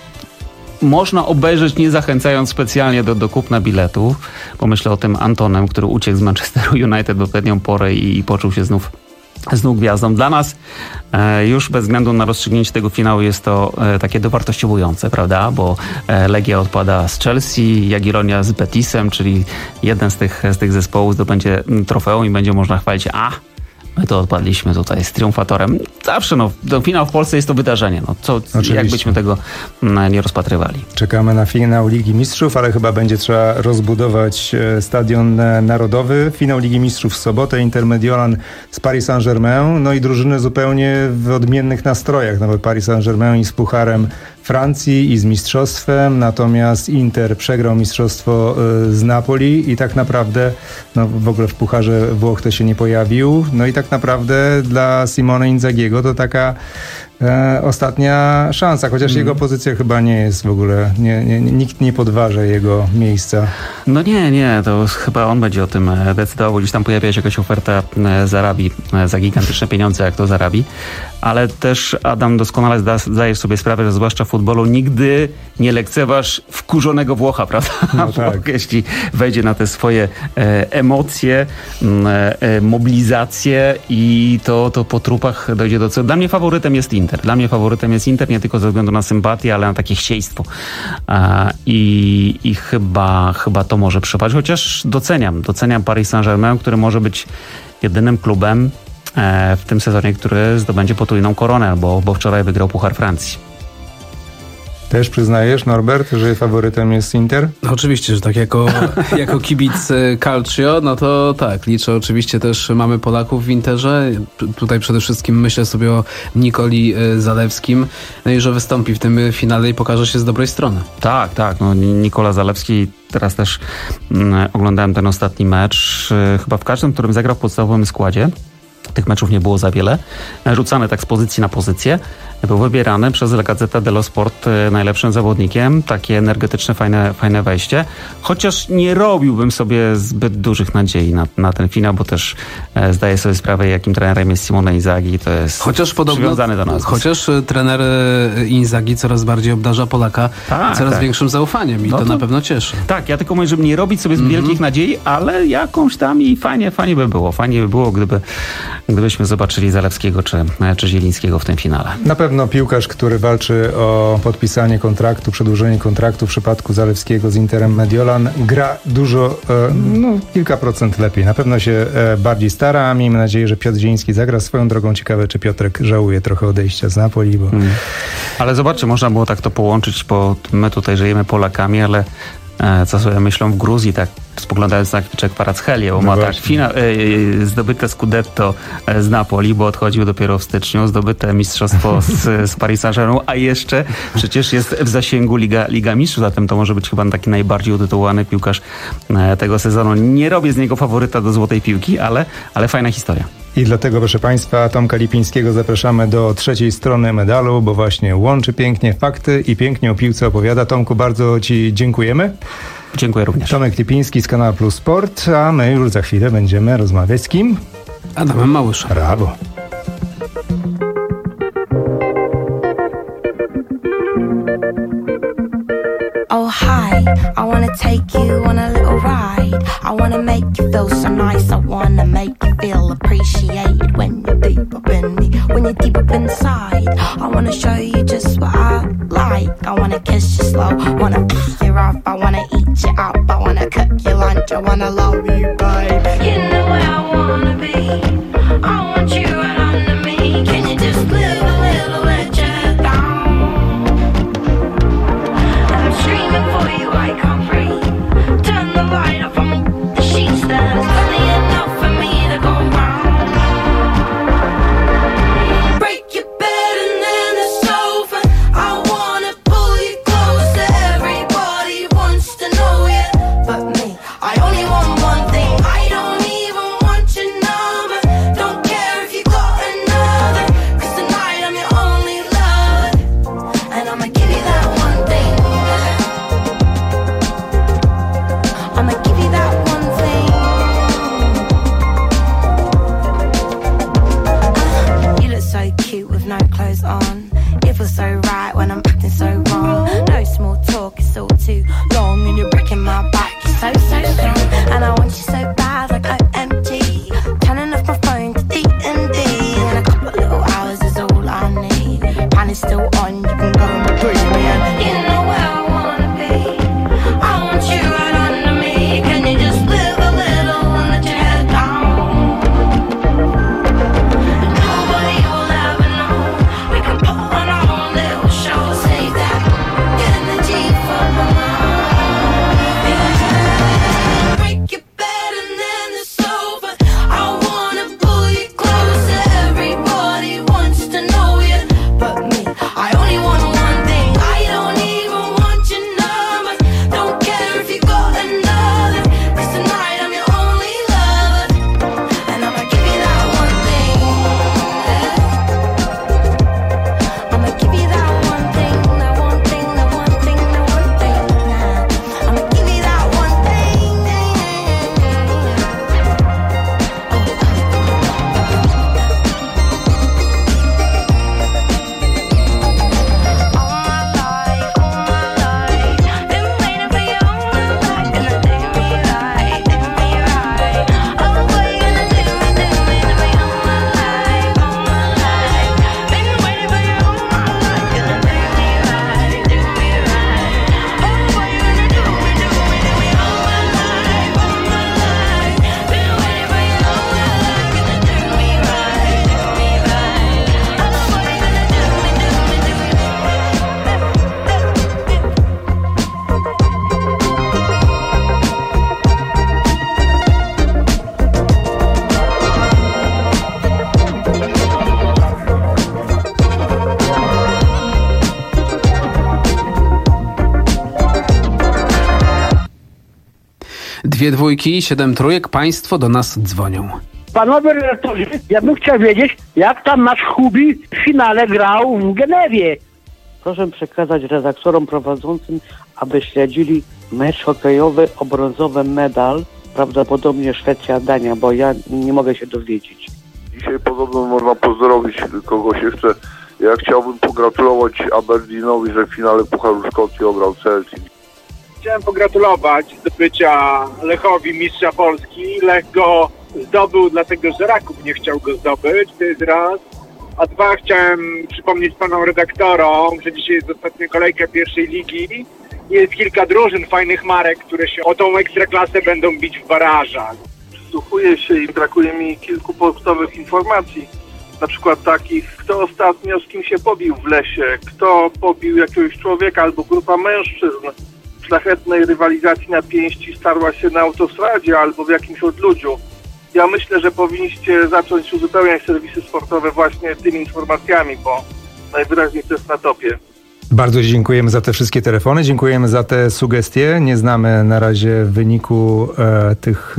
można obejrzeć, nie zachęcając specjalnie do, do kupna biletów. Pomyślę o tym Antonem, który uciekł z Manchesteru United w odpowiednią porę i, i poczuł się znów znów gwiazdą. Dla nas e, już bez względu na rozstrzygnięcie tego finału jest to e, takie dowartościowujące, prawda? Bo e, Legia odpada z Chelsea, Jagiellonia z Betisem, czyli jeden z tych, z tych zespołów zdobędzie trofeum i będzie można chwalić, a my to odpadliśmy tutaj z triumfatorem. Zawsze, no, finał w Polsce jest to wydarzenie. No, co, jak byśmy tego nie rozpatrywali. Czekamy na finał Ligi Mistrzów, ale chyba będzie trzeba rozbudować Stadion Narodowy. Finał Ligi Mistrzów w sobotę, Inter Mediolan z Paris Saint-Germain. No i drużyny zupełnie w odmiennych nastrojach. Nawet Paris Saint-Germain i z Pucharem Francji i z mistrzostwem, natomiast Inter przegrał mistrzostwo z Napoli i tak naprawdę no, w ogóle w Pucharze Włoch to się nie pojawił. No i tak naprawdę dla Simone Inzaghiego to taka e, ostatnia szansa, chociaż mm. jego pozycja chyba nie jest w ogóle, nie, nie, nikt nie podważa jego miejsca. No nie, nie, to chyba on będzie o tym decydował, gdzieś tam pojawia się jakaś oferta z Arabii za gigantyczne pieniądze, jak to z Arabii, ale też Adam doskonale zda, zdajesz sobie sprawę, że zwłaszcza w futbolu nigdy nie lekceważ wkurzonego Włocha, prawda? No tak. Jeśli wejdzie na te swoje e, emocje, e, mobilizacje i to, to po trupach dojdzie do celu. Dla mnie faworytem jest Inter. Dla mnie faworytem jest Inter nie tylko ze względu na sympatię, ale na takie chcieństwo. E, i, I chyba, chyba to może przypaść. Chociaż doceniam, doceniam Paris Saint-Germain, który może być jedynym klubem w tym sezonie, który zdobędzie potrójną koronę, bo, bo wczoraj wygrał Puchar Francji. Też przyznajesz, Norbert, że faworytem jest Inter? No oczywiście, że tak jako, jako kibic Calcio, no to tak, liczę oczywiście też, mamy Polaków w Interze. Tutaj przede wszystkim myślę sobie o Nikoli Zalewskim, no i że wystąpi w tym finale i pokaże się z dobrej strony. Tak, tak. No, Nikola Zalewski, teraz też mm, oglądałem ten ostatni mecz, chyba w każdym, którym zagrał w podstawowym składzie. Tych meczów nie było za wiele. Rzucany tak z pozycji na pozycję. Był wybierany przez La Gazzetta dello Sport najlepszym zawodnikiem. Takie energetyczne, fajne, fajne wejście. Chociaż nie robiłbym sobie zbyt dużych nadziei na, na ten finał, bo też e, zdaję sobie sprawę, jakim trenerem jest Simone Inzaghi. To jest chociaż podobno, przywiązany do nas. Chociaż trener Inzaghi coraz bardziej obdarza Polaka tak, coraz tak. większym zaufaniem i no to, to na pewno cieszy. Tak, ja tylko mówię, żeby nie robić sobie zbyt mm-hmm. wielkich nadziei, ale jakąś tam i fajnie, fajnie by było. Fajnie by było, gdyby gdybyśmy zobaczyli Zalewskiego czy, czy Zielińskiego w tym finale. Na pewno piłkarz, który walczy o podpisanie kontraktu, przedłużenie kontraktu w przypadku Zalewskiego z Interem Mediolan, gra dużo, no kilka procent lepiej. Na pewno się bardziej stara, a miejmy nadzieję, że Piotr Zieliński zagra swoją drogą. Ciekawe, czy Piotrek żałuje trochę odejścia z Napoli, bo... Hmm. Ale zobaczcie, można było tak to połączyć, bo my tutaj żyjemy Polakami, ale e, co sobie myślą w Gruzji, tak spoglądając na Kwiczek Kvaratskhelia, bo no ma tak fina, e, zdobyte Scudetto z Napoli, bo odchodził dopiero w styczniu, zdobyte mistrzostwo z, z Paris Saint-Germain, a jeszcze przecież jest w zasięgu Liga, Liga Mistrzów, zatem to może być chyba taki najbardziej utytułowany piłkarz e, tego sezonu. Nie robię z niego faworyta do złotej piłki, ale, ale fajna historia. I dlatego, proszę Państwa, Tomka Lipińskiego zapraszamy do trzeciej strony medalu, bo właśnie łączy pięknie fakty i pięknie o piłce opowiada. Tomku, bardzo Ci dziękujemy. Dziękuję również. Tomek Lipiński z kanału Plus Sport, a my już za chwilę będziemy rozmawiać z kim? Adamem Małyszem. Brawo. Oh hi, I wanna take you on a little ride. I wanna make you feel so nice. I wanna make you feel appreciated when you're deep up in me, when you're deep up inside. I wanna show you just what I like. I wanna kiss you slow, wanna pick you up. I wanna eat you up, I wanna cook your lunch. I wanna love you, babe. You know where I wanna be. I want you right under me. Can you just live a little let your head down? Screaming for you, I can't breathe. Turn the light off on the sheets. There's plenty enough for me to go round. Break your bed and then the sofa. I wanna pull you closer. Everybody wants to know you, but me. I only want one thing. I don't even want your number. Don't care if you got another, 'cause tonight I'm your only lover, and I'ma give you that one thing. I'ma give you that one thing. You look so cute with no clothes on. It feels so right when I'm acting so wrong. No small talk, it's all too long, and you're breaking my back. You're so, so strong, and I want you so bad, like O M G. Turning off my phone to D and D, and a couple of little hours is all I need. Pan is still on, you can go and bring me in. You know where I wanna be. I want you right under me. Can you just live a little and let your head down? And nobody will ever know. We can put on our own little show. Save that energy for my mind. Break your bed and then the sofa. I wanna pull you closer. Everybody wants to know you, but me. I only want one thing. I don't even want your number. Don't care if you got another, 'cause tonight I'm your only lover, and I'ma give you that one thing. I'ma give you that one thing, that one thing, that one thing, that one thing. I'ma give you that one thing. Dwie dwójki, siedem trójek. Państwo do nas dzwonią. Panowie redaktorzy, ja bym chciał wiedzieć, jak tam nasz Hubi w finale grał w Genewie. Proszę przekazać redaktorom prowadzącym, aby śledzili mecz hokejowy o brązowy medal, prawdopodobnie Szwecja-Dania, bo ja nie mogę się dowiedzieć. Dzisiaj podobno można pozdrowić kogoś jeszcze. Ja chciałbym pogratulować Aberdeenowi, że w finale Pucharu Szkocji ograł Chelsea. Chciałem pogratulować zdobycia Lechowi mistrza Polski. Lech go zdobył, dlatego że Raków nie chciał go zdobyć, to jest raz. A dwa, chciałem przypomnieć panom redaktorom, że dzisiaj jest ostatnia kolejka pierwszej ligi. Jest kilka drużyn, fajnych marek, które się o tą ekstraklasę będą bić w barażach. Przysłuchuję się i brakuje mi kilku podstawowych informacji. Na przykład takich, kto ostatnio z kim się pobił w lesie, kto pobił jakiegoś człowieka albo grupa mężczyzn. W szlachetnej rywalizacji na pięści starła się na autostradzie albo w jakimś odludziu. Ja myślę, że powinniście zacząć uzupełniać serwisy sportowe właśnie tymi informacjami, bo najwyraźniej to jest na topie. Bardzo dziękujemy za te wszystkie telefony, dziękujemy za te sugestie. Nie znamy na razie wyniku e, tych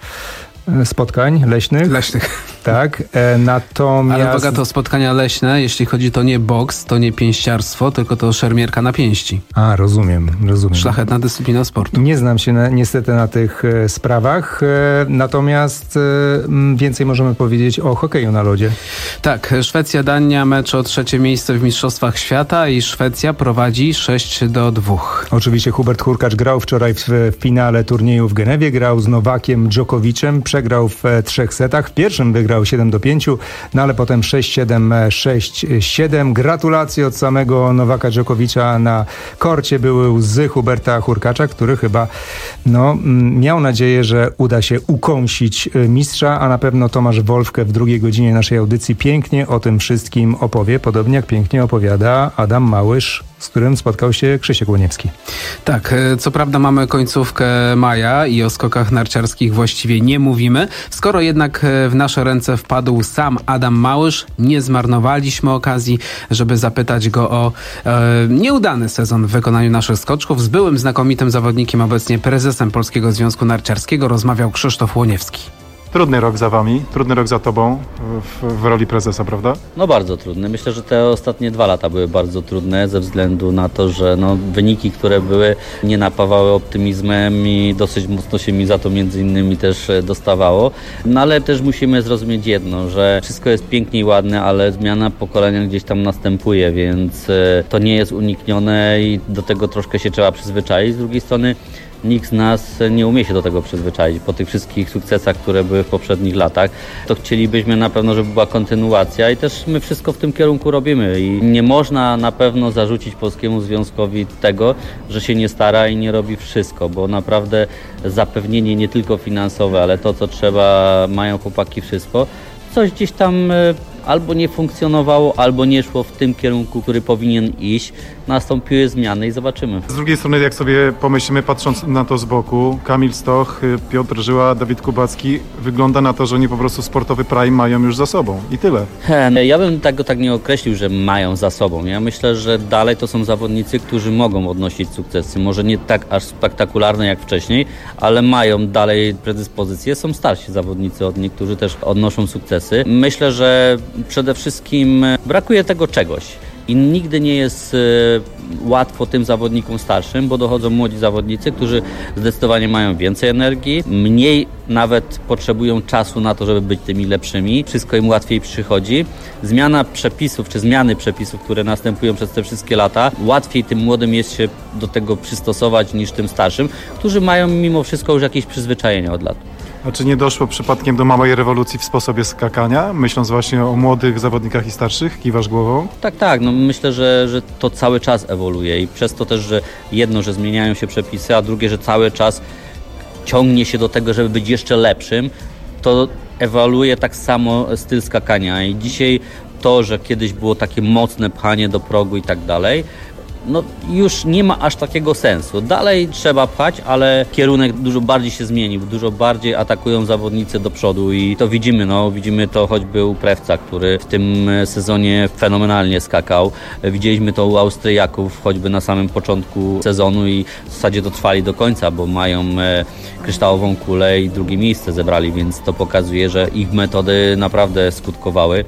e, spotkań leśnych. Leśnych. Tak, e, natomiast... Ale uwaga, to spotkania leśne, jeśli chodzi, to nie boks, to nie pięściarstwo, tylko to szermierka na pięści. A, rozumiem, rozumiem. Szlachetna dyscyplina sportu. Nie znam się na, niestety na tych e, sprawach, e, natomiast e, więcej możemy powiedzieć o hokeju na lodzie. Tak, Szwecja-Dania, mecz o trzecie miejsce w Mistrzostwach Świata i Szwecja prowadzi sześć do dwóch. Oczywiście Hubert Hurkacz grał wczoraj w, w finale turnieju w Genewie, grał z Nowakiem Dżokowiczem, przegrał w e, trzech setach. W pierwszym wygrał siedem do pięciu, no ale potem sześć siedem, sześć siedem. Gratulacje od samego Nowaka Dżokowicza. Na korcie były łzy Huberta Hurkacza, który chyba no, miał nadzieję, że uda się ukąsić mistrza, a na pewno Tomasz Wolfke w drugiej godzinie naszej audycji pięknie o tym wszystkim opowie, podobnie jak pięknie opowiada Adam Małysz, z którym spotkał się Krzysiek Łoniewski. Tak, co prawda mamy końcówkę maja i o skokach narciarskich właściwie nie mówimy. Skoro jednak w nasze ręce wpadł sam Adam Małysz, nie zmarnowaliśmy okazji, żeby zapytać go o e, nieudany sezon w wykonaniu naszych skoczków. Z byłym znakomitym zawodnikiem, obecnie prezesem Polskiego Związku Narciarskiego, rozmawiał Krzysztof Łoniewski. Trudny rok za wami, trudny rok za tobą w, w roli prezesa, prawda? No bardzo trudny. Myślę, że te ostatnie dwa lata były bardzo trudne ze względu na to, że no, wyniki, które były, nie napawały optymizmem i dosyć mocno się mi za to między innymi też dostawało. No ale też musimy zrozumieć jedno, że wszystko jest pięknie i ładne, ale zmiana pokolenia gdzieś tam następuje, więc to nie jest uniknione i do tego troszkę się trzeba przyzwyczaić. Z drugiej strony nikt z nas nie umie się do tego przyzwyczaić. Po tych wszystkich sukcesach, które były w poprzednich latach, to chcielibyśmy na pewno, żeby była kontynuacja i też my wszystko w tym kierunku robimy. I nie można na pewno zarzucić Polskiemu Związkowi tego, że się nie stara i nie robi wszystko, bo naprawdę zapewnienie nie tylko finansowe, ale to, co trzeba, mają chłopaki wszystko. Coś gdzieś tam albo nie funkcjonowało, albo nie szło w tym kierunku, który powinien iść. Nastąpiły zmiany i zobaczymy. Z drugiej strony, jak sobie pomyślimy, patrząc na to z boku, Kamil Stoch, Piotr Żyła, Dawid Kubacki, wygląda na to, że oni po prostu sportowy prime mają już za sobą i tyle. He, ja bym tego tak nie określił, że mają za sobą. Ja myślę, że dalej to są zawodnicy, którzy mogą odnosić sukcesy. Może nie tak aż spektakularne jak wcześniej, ale mają dalej predyspozycje. Są starsi zawodnicy od nich, którzy też odnoszą sukcesy. Myślę, że przede wszystkim brakuje tego czegoś. I nigdy nie jest y, łatwo tym zawodnikom starszym, bo dochodzą młodzi zawodnicy, którzy zdecydowanie mają więcej energii, mniej nawet potrzebują czasu na to, żeby być tymi lepszymi. Wszystko im łatwiej przychodzi. Zmiana przepisów, czy zmiany przepisów, które następują przez te wszystkie lata, łatwiej tym młodym jest się do tego przystosować niż tym starszym, którzy mają mimo wszystko już jakieś przyzwyczajenia od lat. A czy nie doszło przypadkiem do małej rewolucji w sposobie skakania, myśląc właśnie o młodych zawodnikach i starszych? Kiwasz głową? Tak, tak. No myślę, że, że to cały czas ewoluuje i przez to też, że jedno, że zmieniają się przepisy, a drugie, że cały czas ciągnie się do tego, żeby być jeszcze lepszym, to ewoluuje tak samo styl skakania i dzisiaj to, że kiedyś było takie mocne pchanie do progu i tak dalej, no już nie ma aż takiego sensu. Dalej trzeba pchać, ale kierunek dużo bardziej się zmienił, dużo bardziej atakują zawodnicy do przodu i to widzimy, no widzimy to choćby u Prewca, który w tym sezonie fenomenalnie skakał. Widzieliśmy to u Austriaków, choćby na samym początku sezonu i w zasadzie to trwali do końca, bo mają kryształową kulę i drugie miejsce zebrali, więc to pokazuje, że ich metody naprawdę skutkowały.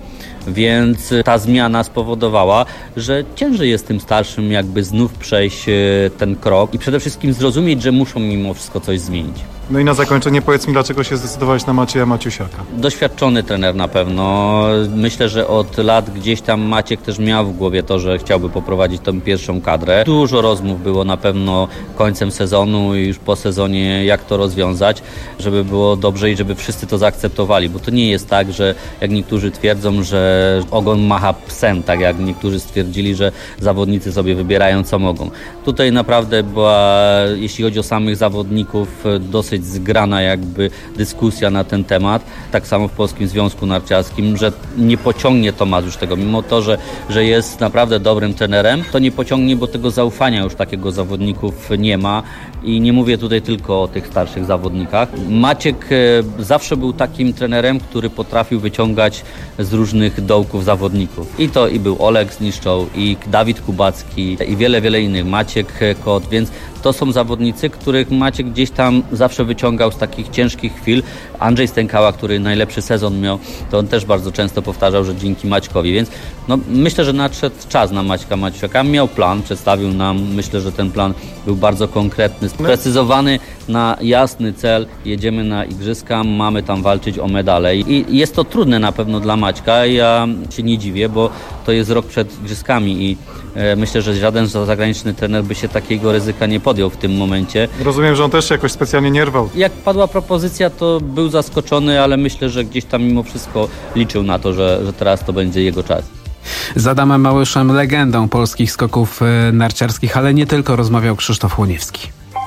Więc ta zmiana spowodowała, że ciężej jest tym starszym jakby znów przejść ten krok i przede wszystkim zrozumieć, że muszą mimo wszystko coś zmienić. No i na zakończenie powiedz mi, dlaczego się zdecydowałeś na Macieja Maciusiaka? Doświadczony trener na pewno. Myślę, że od lat gdzieś tam Maciek też miał w głowie to, że chciałby poprowadzić tą pierwszą kadrę. Dużo rozmów było na pewno końcem sezonu i już po sezonie, jak to rozwiązać, żeby było dobrze i żeby wszyscy to zaakceptowali, bo to nie jest tak, że jak niektórzy twierdzą, że ogon macha psem, tak jak niektórzy stwierdzili, że zawodnicy sobie wybierają co mogą. Tutaj naprawdę była, jeśli chodzi o samych zawodników, dosyć zgrana jakby dyskusja na ten temat, tak samo w Polskim Związku Narciarskim, że nie pociągnie Tomasz już tego, mimo to, że, że jest naprawdę dobrym trenerem, to nie pociągnie, bo tego zaufania już takiego zawodników nie ma i nie mówię tutaj tylko o tych starszych zawodnikach. Maciek zawsze był takim trenerem, który potrafił wyciągać z różnych dołków zawodników. I to i był Oleg Zniszczoł, i Dawid Kubacki, i wiele, wiele innych, Maciek Kot, więc to są zawodnicy, których Maciek gdzieś tam zawsze wyciągał z takich ciężkich chwil. Andrzej Stękała, który najlepszy sezon miał, to on też bardzo często powtarzał, że dzięki Maćkowi, więc no, myślę, że nadszedł czas na Maćka Maciusiaka. Miał plan, przedstawił nam, myślę, że ten plan był bardzo konkretny, sprecyzowany na jasny cel. Jedziemy na igrzyska, mamy tam walczyć o medale i jest to trudne na pewno dla Maćka. Ja się nie dziwię, bo to jest rok przed igrzyskami i myślę, że żaden zagraniczny trener by się takiego ryzyka nie podjął w tym momencie. Rozumiem, że on też się jakoś specjalnie nie rwał. Jak padła propozycja, to był zaskoczony, ale myślę, że gdzieś tam mimo wszystko liczył na to, że, że teraz to będzie jego czas. Z Adamem Małyszem, legendą polskich skoków narciarskich, ale nie tylko, rozmawiał Krzysztof Łoniewski.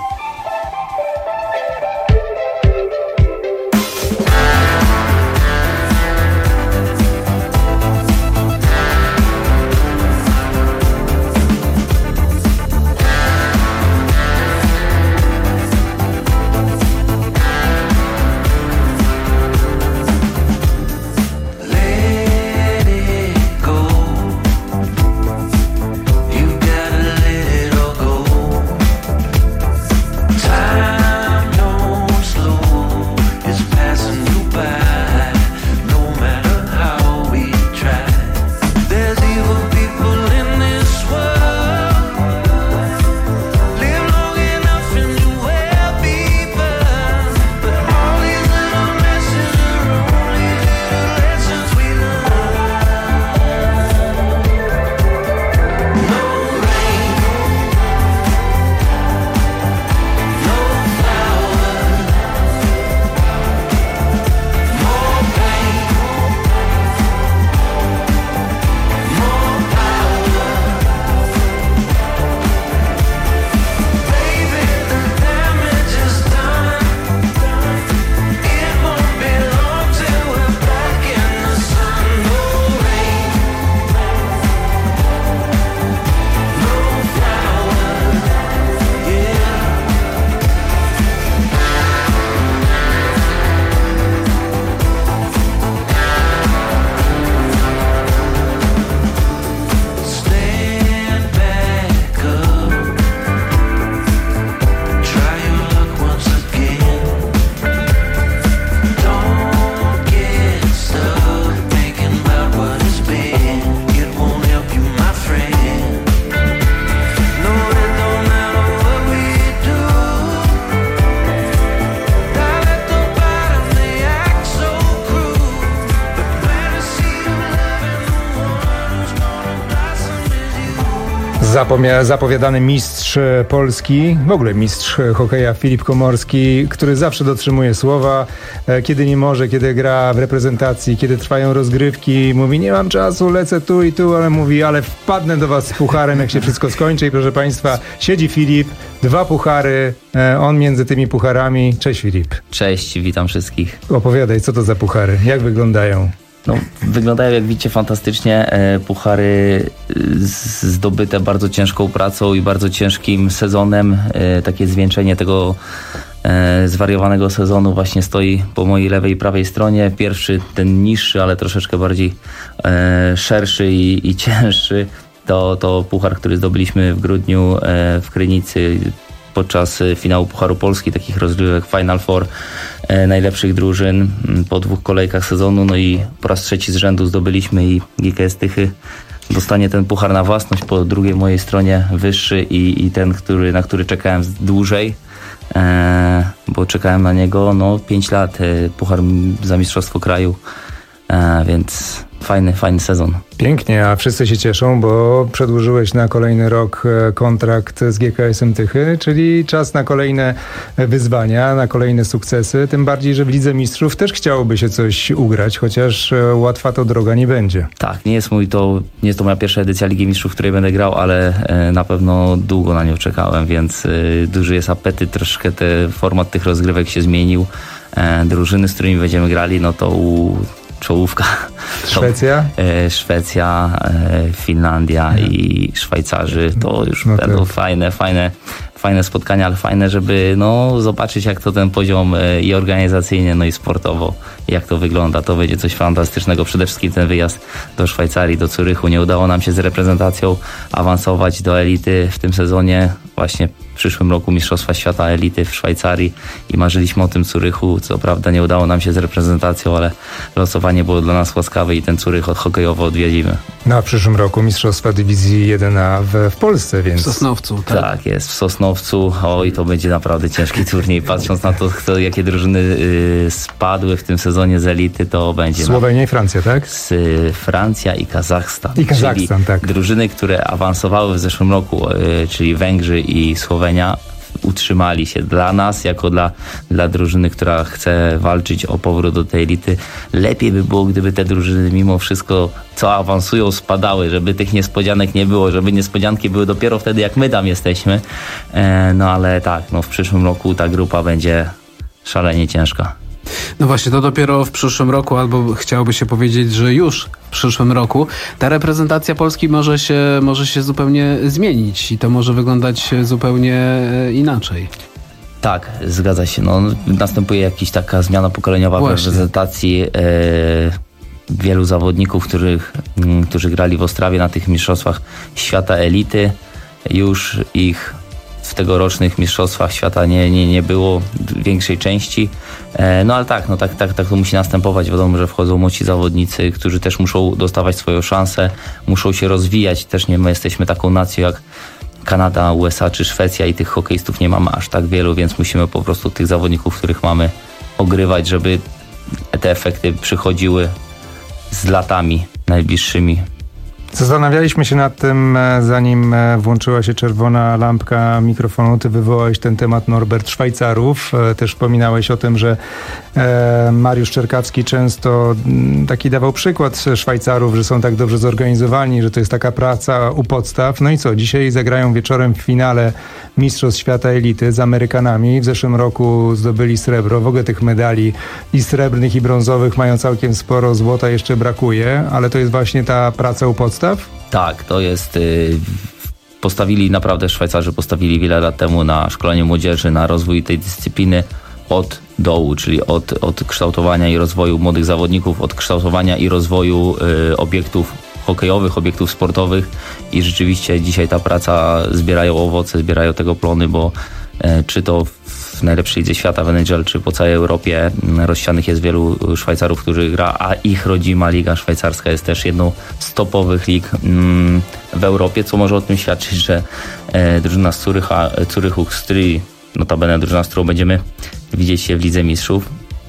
Zapomia- zapowiadany mistrz Polski, w ogóle mistrz hokeja Filip Komorski, który zawsze dotrzymuje słowa, kiedy nie może, kiedy gra w reprezentacji, kiedy trwają rozgrywki, mówi: nie mam czasu, lecę tu i tu, ale mówi: ale wpadnę do was z pucharem, jak się wszystko skończy. I proszę państwa, siedzi Filip, dwa puchary, on między tymi pucharami. Cześć Filip. Cześć, witam wszystkich. Opowiadaj, co to za puchary, jak wyglądają? No, wyglądają, jak widzicie, fantastycznie. Puchary zdobyte bardzo ciężką pracą i bardzo ciężkim sezonem. Takie zwieńczenie tego zwariowanego sezonu właśnie stoi po mojej lewej i prawej stronie. Pierwszy, ten niższy, ale troszeczkę bardziej szerszy i, i cięższy, to, to puchar, który zdobyliśmy w grudniu w Krynicy podczas finału Pucharu Polski, takich rozgrywek Final Four e, najlepszych drużyn po dwóch kolejkach sezonu, no i po raz trzeci z rzędu zdobyliśmy i G K S Tychy dostanie ten puchar na własność, po drugiej mojej stronie wyższy i, i ten, który, na który czekałem dłużej. e, bo czekałem na niego no pięć lat, e, puchar za mistrzostwo kraju, e, więc fajny, fajny sezon. Pięknie, a wszyscy się cieszą, bo przedłużyłeś na kolejny rok kontrakt z G K S-em Tychy, czyli czas na kolejne wyzwania, na kolejne sukcesy, tym bardziej, że w Lidze Mistrzów też chciałoby się coś ugrać, chociaż łatwa to droga nie będzie. Tak, nie jest mój to, nie jest to moja pierwsza edycja Ligi Mistrzów, w której będę grał, ale na pewno długo na nią czekałem, więc duży jest apetyt, troszkę te, format tych rozgrywek się zmienił. Drużyny, z którymi będziemy grali, no to u czołówka. Szwecja? E, Szwecja, e, Finlandia Nie. i Szwajcarzy. To już no będą tak. fajne, fajne, fajne spotkania, ale fajne, żeby no, zobaczyć, jak to ten poziom e, i organizacyjnie, no i sportowo, jak to wygląda. To będzie coś fantastycznego. Przede wszystkim ten wyjazd do Szwajcarii, do Zurychu. Nie udało nam się z reprezentacją awansować do elity w tym sezonie. Właśnie w przyszłym roku Mistrzostwa Świata Elity w Szwajcarii i marzyliśmy o tym Zurychu. Co prawda nie udało nam się z reprezentacją, ale losowanie było dla nas łaskawe i ten Zurych od hokejowo odwiedzimy. No a w przyszłym roku Mistrzostwa Dywizji jeden A w, w Polsce, więc... W Sosnowcu, tak? Tak, jest w Sosnowcu. Oj, to będzie naprawdę ciężki turniej. Patrząc na to, kto, jakie drużyny y, spadły w tym sezonie z elity, to będzie... Słowenia i Francja, tak? Z y, Francja i Kazachstan. I Kazachstan, czyli tak. Drużyny, które awansowały w zeszłym roku, y, czyli Węgrzy i Słowenia, utrzymali się. Dla nas, jako dla, dla drużyny, która chce walczyć o powrót do tej elity, lepiej by było, gdyby te drużyny mimo wszystko, co awansują, spadały, żeby tych niespodzianek nie było, żeby niespodzianki były dopiero wtedy, jak my tam jesteśmy. E, no ale tak, no w przyszłym roku ta grupa będzie szalenie ciężka. No właśnie, to dopiero w przyszłym roku, albo chciałoby się powiedzieć, że już w przyszłym roku ta reprezentacja Polski może się, może się zupełnie zmienić i to może wyglądać zupełnie inaczej. Tak, zgadza się. No, następuje jakaś taka zmiana pokoleniowa w reprezentacji. E, wielu zawodników, których, m, którzy grali w Ostrawie na tych mistrzostwach świata elity, już ich w tegorocznych mistrzostwach świata nie, nie, nie było większej części. E, no ale tak, no tak, tak, tak to musi następować. Wiadomo, że wchodzą młodzi zawodnicy, którzy też muszą dostawać swoją szansę, muszą się rozwijać. Też nie my jesteśmy taką nacją jak Kanada, U S A czy Szwecja i tych hokeistów nie mamy aż tak wielu, więc musimy po prostu tych zawodników, których mamy, ogrywać, żeby te efekty przychodziły z latami najbliższymi. Zastanawialiśmy się nad tym, zanim włączyła się czerwona lampka mikrofonu. Ty wywołałeś ten temat, Norbert, Szwajcarów. Też wspominałeś o tym, że Mariusz Czerkawski często taki dawał przykład Szwajcarów, że są tak dobrze zorganizowani, że to jest taka praca u podstaw. No i co? Dzisiaj zagrają wieczorem w finale Mistrzostw Świata Elity z Amerykanami. W zeszłym roku zdobyli srebro. W ogóle tych medali i srebrnych, i brązowych mają całkiem sporo. Złota jeszcze brakuje, ale to jest właśnie ta praca u podstaw. Tak, to jest... Yy, postawili, naprawdę Szwajcarzy postawili wiele lat temu na szkolenie młodzieży, na rozwój tej dyscypliny od dołu, czyli od, od kształtowania i rozwoju młodych zawodników, od kształtowania i rozwoju yy, obiektów hokejowych, obiektów sportowych i rzeczywiście dzisiaj ta praca zbierają owoce, zbierają tego plony, bo yy, czy to w najlepszej lidze świata w N H L, czy po całej Europie rozsianych jest wielu Szwajcarów, którzy gra, a ich rodzima liga szwajcarska jest też jedną z topowych lig mm, w Europie, co może o tym świadczyć, że e, drużyna z Zurycha, Zurychu, z której notabene drużyna, z którą będziemy widzieć się w Lidze Mistrzów,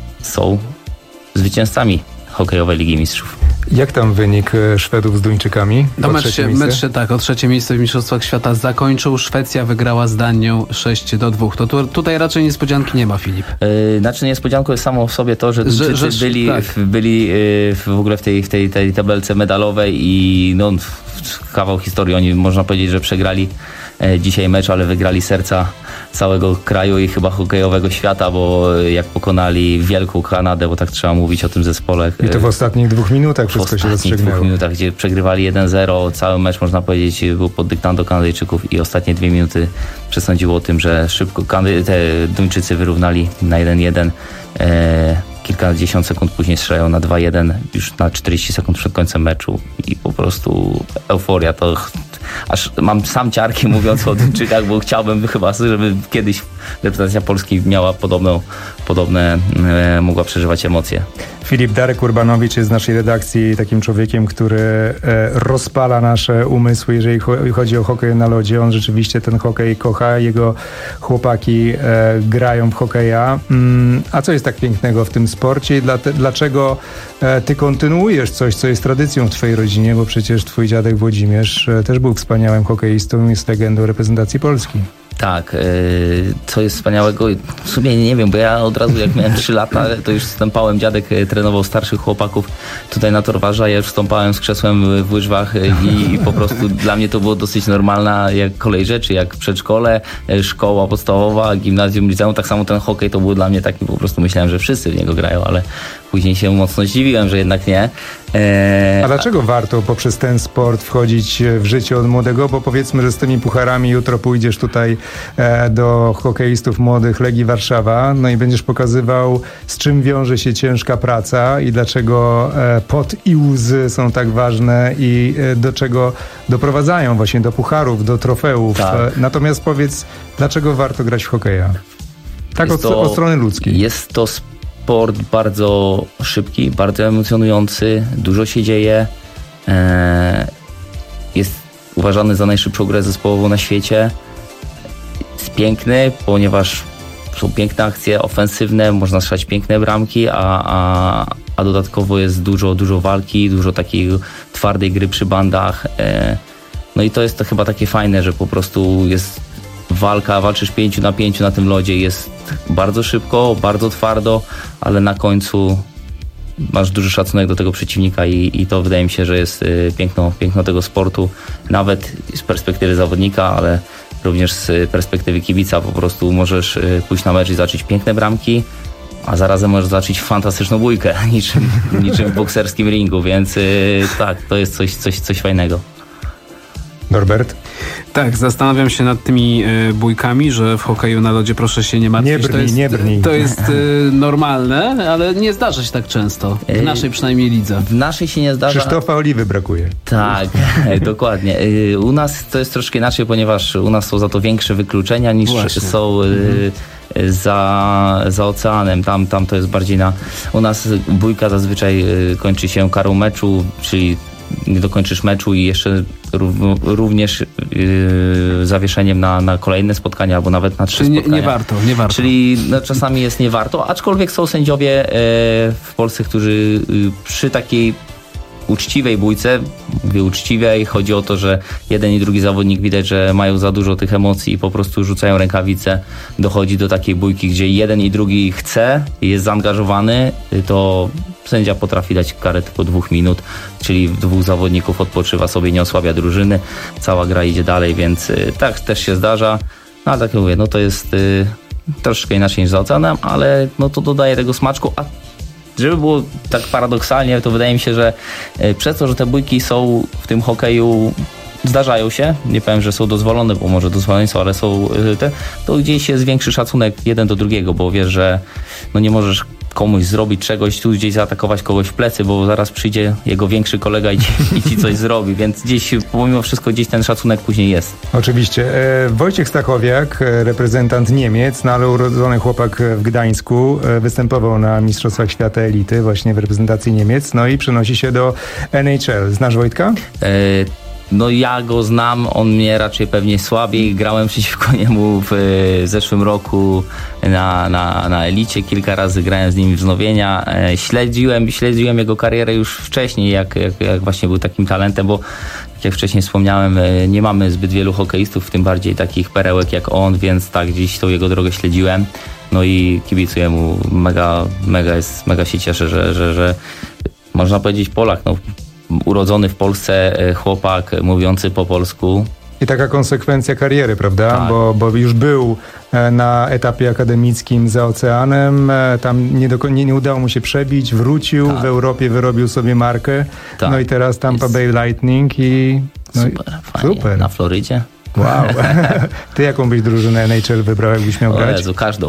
są zwycięzcami hokejowej Ligi Mistrzów. Jak tam wynik Szwedów z Duńczykami? No mecz się, mecz się tak, o trzecie miejsce w Mistrzostwach Świata zakończył. Szwecja wygrała z Danią sześć do dwóch. To tu, tutaj raczej niespodzianki nie ma, Filip. Yy, znaczy niespodzianką jest samo w sobie to, że Duńczycy że, że, byli, tak. byli yy, w ogóle w tej, w tej, tej tabelce medalowej i no, kawał historii. Oni można powiedzieć, że przegrali yy, dzisiaj mecz, ale wygrali serca całego kraju i chyba hokejowego świata, bo jak pokonali wielką Kanadę, bo tak trzeba mówić o tym zespole. I to w ostatnich dwóch minutach wszystko się rozstrzygnęło. W dwóch minutach, gdzie przegrywali jeden zero, cały mecz można powiedzieć był pod dyktando Kanadyjczyków i ostatnie dwie minuty przesądziło o tym, że szybko te Duńczycy wyrównali na jeden jeden. E, kilkadziesiąt sekund później strzelają na dwa jeden, już na czterdzieści sekund przed końcem meczu i po prostu euforia. To aż mam sam ciarki mówiąc o Duńczykach, bo chciałbym chyba, żeby kiedyś reprezentacja Polski miała podobną, podobne, e, mogła przeżywać emocje. Filip Darek Urbanowicz jest z naszej redakcji takim człowiekiem, który e, rozpala nasze umysły, jeżeli chodzi o hokej na lodzie. On rzeczywiście ten hokej kocha, jego chłopaki e, grają w hokeja. Mm, a co jest tak pięknego w tym sporcie? Dla te, dlaczego e, ty kontynuujesz coś, co jest tradycją w twojej rodzinie? Bo przecież twój dziadek Włodzimierz e, też był wspaniałym hokeistą, jest legendą reprezentacji Polski. Tak, co jest wspaniałego, w sumie nie wiem, bo ja od razu jak miałem trzy lata, to już stąpałem, dziadek trenował starszych chłopaków tutaj na Torwarza, ja już stąpałem z krzesłem w łyżwach i, i po prostu dla mnie to było dosyć normalna jak kolej rzeczy, jak przedszkole, szkoła podstawowa, gimnazjum, liceum, tak samo ten hokej to był dla mnie taki, po prostu myślałem, że wszyscy w niego grają, ale później się mocno zdziwiłem, że jednak nie. Eee, a dlaczego warto poprzez ten sport wchodzić w życie od młodego? Bo powiedzmy, że z tymi pucharami jutro pójdziesz tutaj e, do hokeistów młodych Legii Warszawa, no i będziesz pokazywał, z czym wiąże się ciężka praca i dlaczego e, pot i łzy są tak ważne i e, do czego doprowadzają właśnie do pucharów, do trofeów. Tak. E, natomiast powiedz, dlaczego warto grać w hokeja? Tak od, to, od strony ludzkiej. Jest to sport bardzo szybki, bardzo emocjonujący, dużo się dzieje. E, jest uważany za najszybszą grę zespołową na świecie. Jest piękny, ponieważ są piękne akcje ofensywne, można strzelać piękne bramki, a, a, a dodatkowo jest dużo, dużo walki, dużo takiej twardej gry przy bandach. E, no i to jest to chyba takie fajne, że po prostu jest walka, walczysz pięciu na pięciu na tym lodzie, jest bardzo szybko, bardzo twardo, ale na końcu masz duży szacunek do tego przeciwnika i, i to wydaje mi się, że jest y, piękno, piękno tego sportu, nawet z perspektywy zawodnika, ale również z perspektywy kibica. Po prostu możesz y, pójść na mecz i zobaczyć piękne bramki, a zarazem możesz zobaczyć fantastyczną bójkę, niczym, niczym w bokserskim ringu, więc y, tak, to jest coś, coś, coś fajnego. Norbert? Tak, zastanawiam się nad tymi y, bójkami, że w hokeju na lodzie proszę się nie martwić. Nie brnij, to jest, nie brnij. To jest y, normalne, ale nie zdarza się tak często. W naszej przynajmniej lidze. W naszej się nie zdarza. Krzysztofa Oliwy brakuje. Tak, dokładnie. Y, u nas to jest troszkę inaczej, ponieważ u nas są za to większe wykluczenia niż Właśnie. są y, mhm. za, za oceanem. Tam, tam to jest bardziej na... U nas bójka zazwyczaj y, kończy się karą meczu, czyli nie dokończysz meczu i jeszcze również yy, zawieszeniem na, na kolejne spotkania albo nawet na trzy Czyli spotkania. Nie, nie warto, nie warto. Czyli no, czasami jest nie warto, aczkolwiek są sędziowie yy, w Polsce, którzy yy, przy takiej uczciwej bójce, mówię uczciwej, chodzi o to, że jeden i drugi zawodnik widać, że mają za dużo tych emocji i po prostu rzucają rękawice. Dochodzi do takiej bójki, gdzie jeden i drugi chce, jest zaangażowany, to sędzia potrafi dać karę tylko dwóch minut, czyli dwóch zawodników odpoczywa sobie, nie osłabia drużyny, cała gra idzie dalej, więc tak też się zdarza. No ale tak jak mówię, no to jest y, troszeczkę inaczej niż za oceanem, ale no to dodaje tego smaczku, a żeby było tak paradoksalnie, to wydaje mi się, że przez to, że te bójki są w tym hokeju, zdarzają się, nie powiem, że są dozwolone, bo może dozwolone są, ale są te, to gdzieś jest większy szacunek jeden do drugiego, bo wiesz, że no nie możesz komuś zrobić czegoś, tu gdzieś zaatakować kogoś w plecy, bo zaraz przyjdzie jego większy kolega i ci, i ci coś zrobi, więc gdzieś pomimo wszystko gdzieś ten szacunek później jest. Oczywiście. E, Wojciech Stachowiak, reprezentant Niemiec, no ale urodzony chłopak w Gdańsku, e, występował na Mistrzostwach Świata Elity właśnie w reprezentacji Niemiec, no i przenosi się do N H L. Znasz Wojtka? E, No ja go znam, on mnie raczej pewnie słabiej. Grałem przeciwko niemu w, w zeszłym roku na, na, na Elicie. Kilka razy grałem z nim wznowienia. Śledziłem, śledziłem jego karierę już wcześniej, jak, jak, jak właśnie był takim talentem, bo jak wcześniej wspomniałem, nie mamy zbyt wielu hokeistów, w tym bardziej takich perełek jak on, więc tak gdzieś tą jego drogę śledziłem. No i kibicuję mu. Mega, mega, jest, mega się cieszę, że, że, że można powiedzieć Polak. No, urodzony w Polsce chłopak mówiący po polsku. I taka konsekwencja kariery, prawda? Tak. Bo, bo już był na etapie akademickim za oceanem, tam nie, do, nie, nie udało mu się przebić, wrócił, tak. W Europie wyrobił sobie markę, tak. No i teraz Tampa Bay Lightning i... No super, i, fajnie. Super. Na Florydzie. Wow. Ty jaką byś drużynę N H L wybrał, jakbyś miał o grać? Jezu, każdą.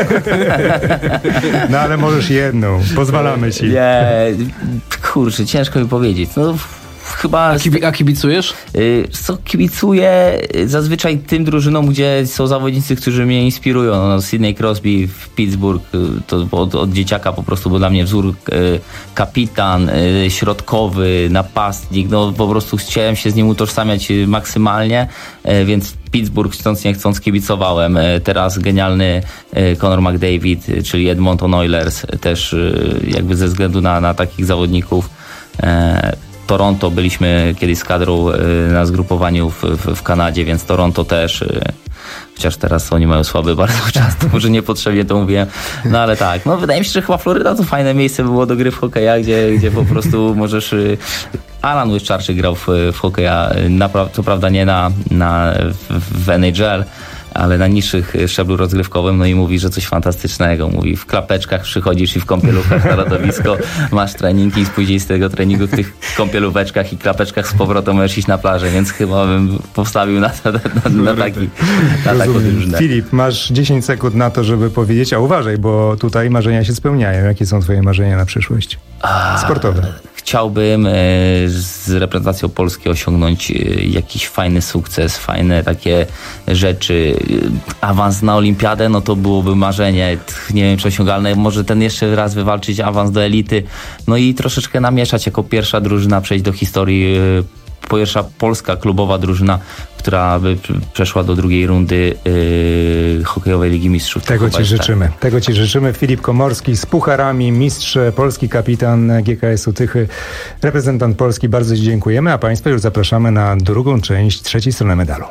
No ale możesz jedną, pozwalamy ci. Nie, kurczę, ciężko mi powiedzieć. No, chyba... A, kibi- a kibicujesz? Yy, co, kibicuję zazwyczaj tym drużynom, gdzie są zawodnicy, którzy mnie inspirują. No, Sidney Crosby w Pittsburgh, to od, od dzieciaka po prostu był dla mnie wzór, yy, kapitan, yy, środkowy, napastnik. No po prostu chciałem się z nim utożsamiać maksymalnie, yy, więc Pittsburgh chcąc nie chcąc kibicowałem. Yy, teraz genialny yy, Connor McDavid, yy, czyli Edmonton Oilers, też yy, jakby ze względu na, na takich zawodników. Yy, Toronto, byliśmy kiedyś z kadrą na zgrupowaniu w, w, w Kanadzie, więc Toronto też, chociaż teraz oni mają słaby bardzo czas, to może niepotrzebnie to mówiłem, no ale tak, no wydaje mi się, że chyba Floryda to fajne miejsce było do gry w hokeja, gdzie, gdzie po prostu możesz... Alan Łyszczarczyk grał w, w hokeja, co prawda nie na, na, w, w N H L, ale na niższych szczeblu rozgrywkowym, no i mówi, że coś fantastycznego. Mówi, w klapeczkach przychodzisz i w kąpielówkach na lodowisko, masz treningi i później z tego treningu w tych kąpielóweczkach i klapeczkach z powrotem możesz iść na plażę, więc chyba bym postawił na, na, na, na taki na taką drużynę. Filip, masz dziesięć sekund na to, żeby powiedzieć, a uważaj, bo tutaj marzenia się spełniają. Jakie są twoje marzenia na przyszłość? Sportowe. Chciałbym z reprezentacją Polski osiągnąć jakiś fajny sukces, fajne takie rzeczy. Awans na olimpiadę, no to byłoby marzenie, nie wiem czy osiągalne. Może ten jeszcze raz wywalczyć awans do elity, no i troszeczkę namieszać jako pierwsza drużyna, przejść do historii, pierwsza polska klubowa drużyna, która by przeszła do drugiej rundy yy, hokejowej Ligi Mistrzów. Tego ci życzymy. Tak. Tego ci życzymy. Filip Komorski z pucharami, mistrz Polski, kapitan G K S-u Tychy, reprezentant Polski. Bardzo ci dziękujemy, a państwa już zapraszamy na drugą część, trzeciej strony medalu.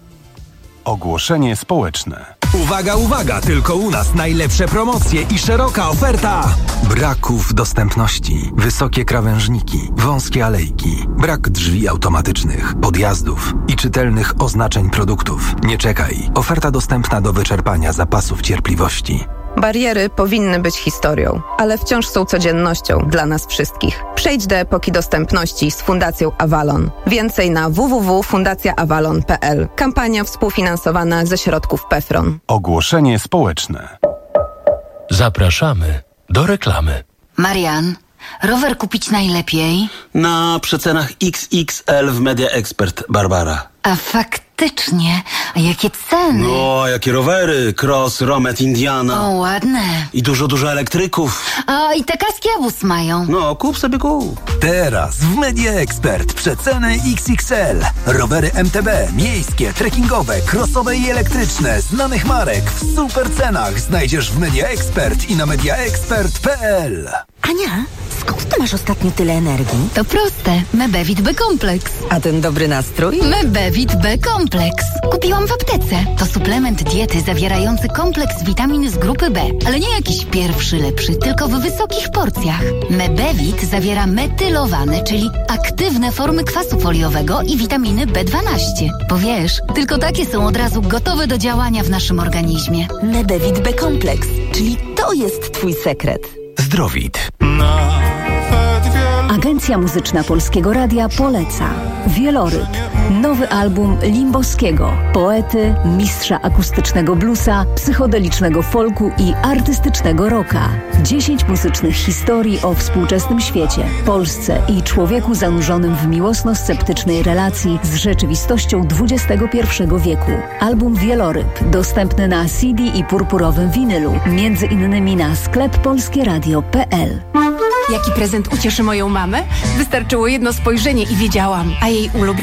Ogłoszenie społeczne. Uwaga, uwaga! Tylko u nas najlepsze promocje i szeroka oferta. Braków dostępności, wysokie krawężniki, wąskie alejki, brak drzwi automatycznych, podjazdów i czytelnych oznaczeń produktów. Nie czekaj. Oferta dostępna do wyczerpania zapasów cierpliwości. Bariery powinny być historią, ale wciąż są codziennością dla nas wszystkich. Przejdź do epoki dostępności z Fundacją Avalon. Więcej na w w w kropka fundacja avalon kropka p l. Kampania współfinansowana ze środków PEFRON. Ogłoszenie społeczne. Zapraszamy do reklamy. Marian, rower kupić najlepiej? Na przecenach X X L w Media Expert, Barbara. A faktycznie, a jakie ceny? No, jakie rowery, Cross, Romet, Indiana. O, ładne. I dużo, dużo elektryków. A i te kaski Abus mają. No, kup sobie kup. Teraz w Media Expert przeceny X X L. Rowery M T B, miejskie, trekkingowe, crossowe i elektryczne, znanych marek w super cenach znajdziesz w Media Expert i na media expert kropka p l. Ania, skąd ty masz ostatnio tyle energii? To proste. Mebevit B-Kompleks. A ten dobry nastrój? Mebevit B-Kompleks. Kupiłam w aptece. To suplement diety zawierający kompleks witamin z grupy B. Ale nie jakiś pierwszy lepszy, tylko w wysokich porcjach. Mebevit zawiera metylowane, czyli aktywne formy kwasu foliowego i witaminy B dwanaście. Bo wiesz, tylko takie są od razu gotowe do działania w naszym organizmie. Mebevit B-Kompleks, czyli to jest twój sekret. Zdrowit. Agencja Muzyczna Polskiego Radia poleca Wieloryb, nowy album Limbowskiego, poety, mistrza akustycznego bluesa, psychodelicznego folku i artystycznego rocka. Dziesięć muzycznych historii o współczesnym świecie, Polsce i człowieku zanurzonym w miłosno-sceptycznej relacji z rzeczywistością dwudziestego pierwszego wieku. Album Wieloryb, dostępny na C D i purpurowym winylu, między innymi na sklep polskieradio kropka p l. Jaki prezent ucieszy moją mamę? Wystarczyło jedno spojrzenie i wiedziałam, a jej ulubione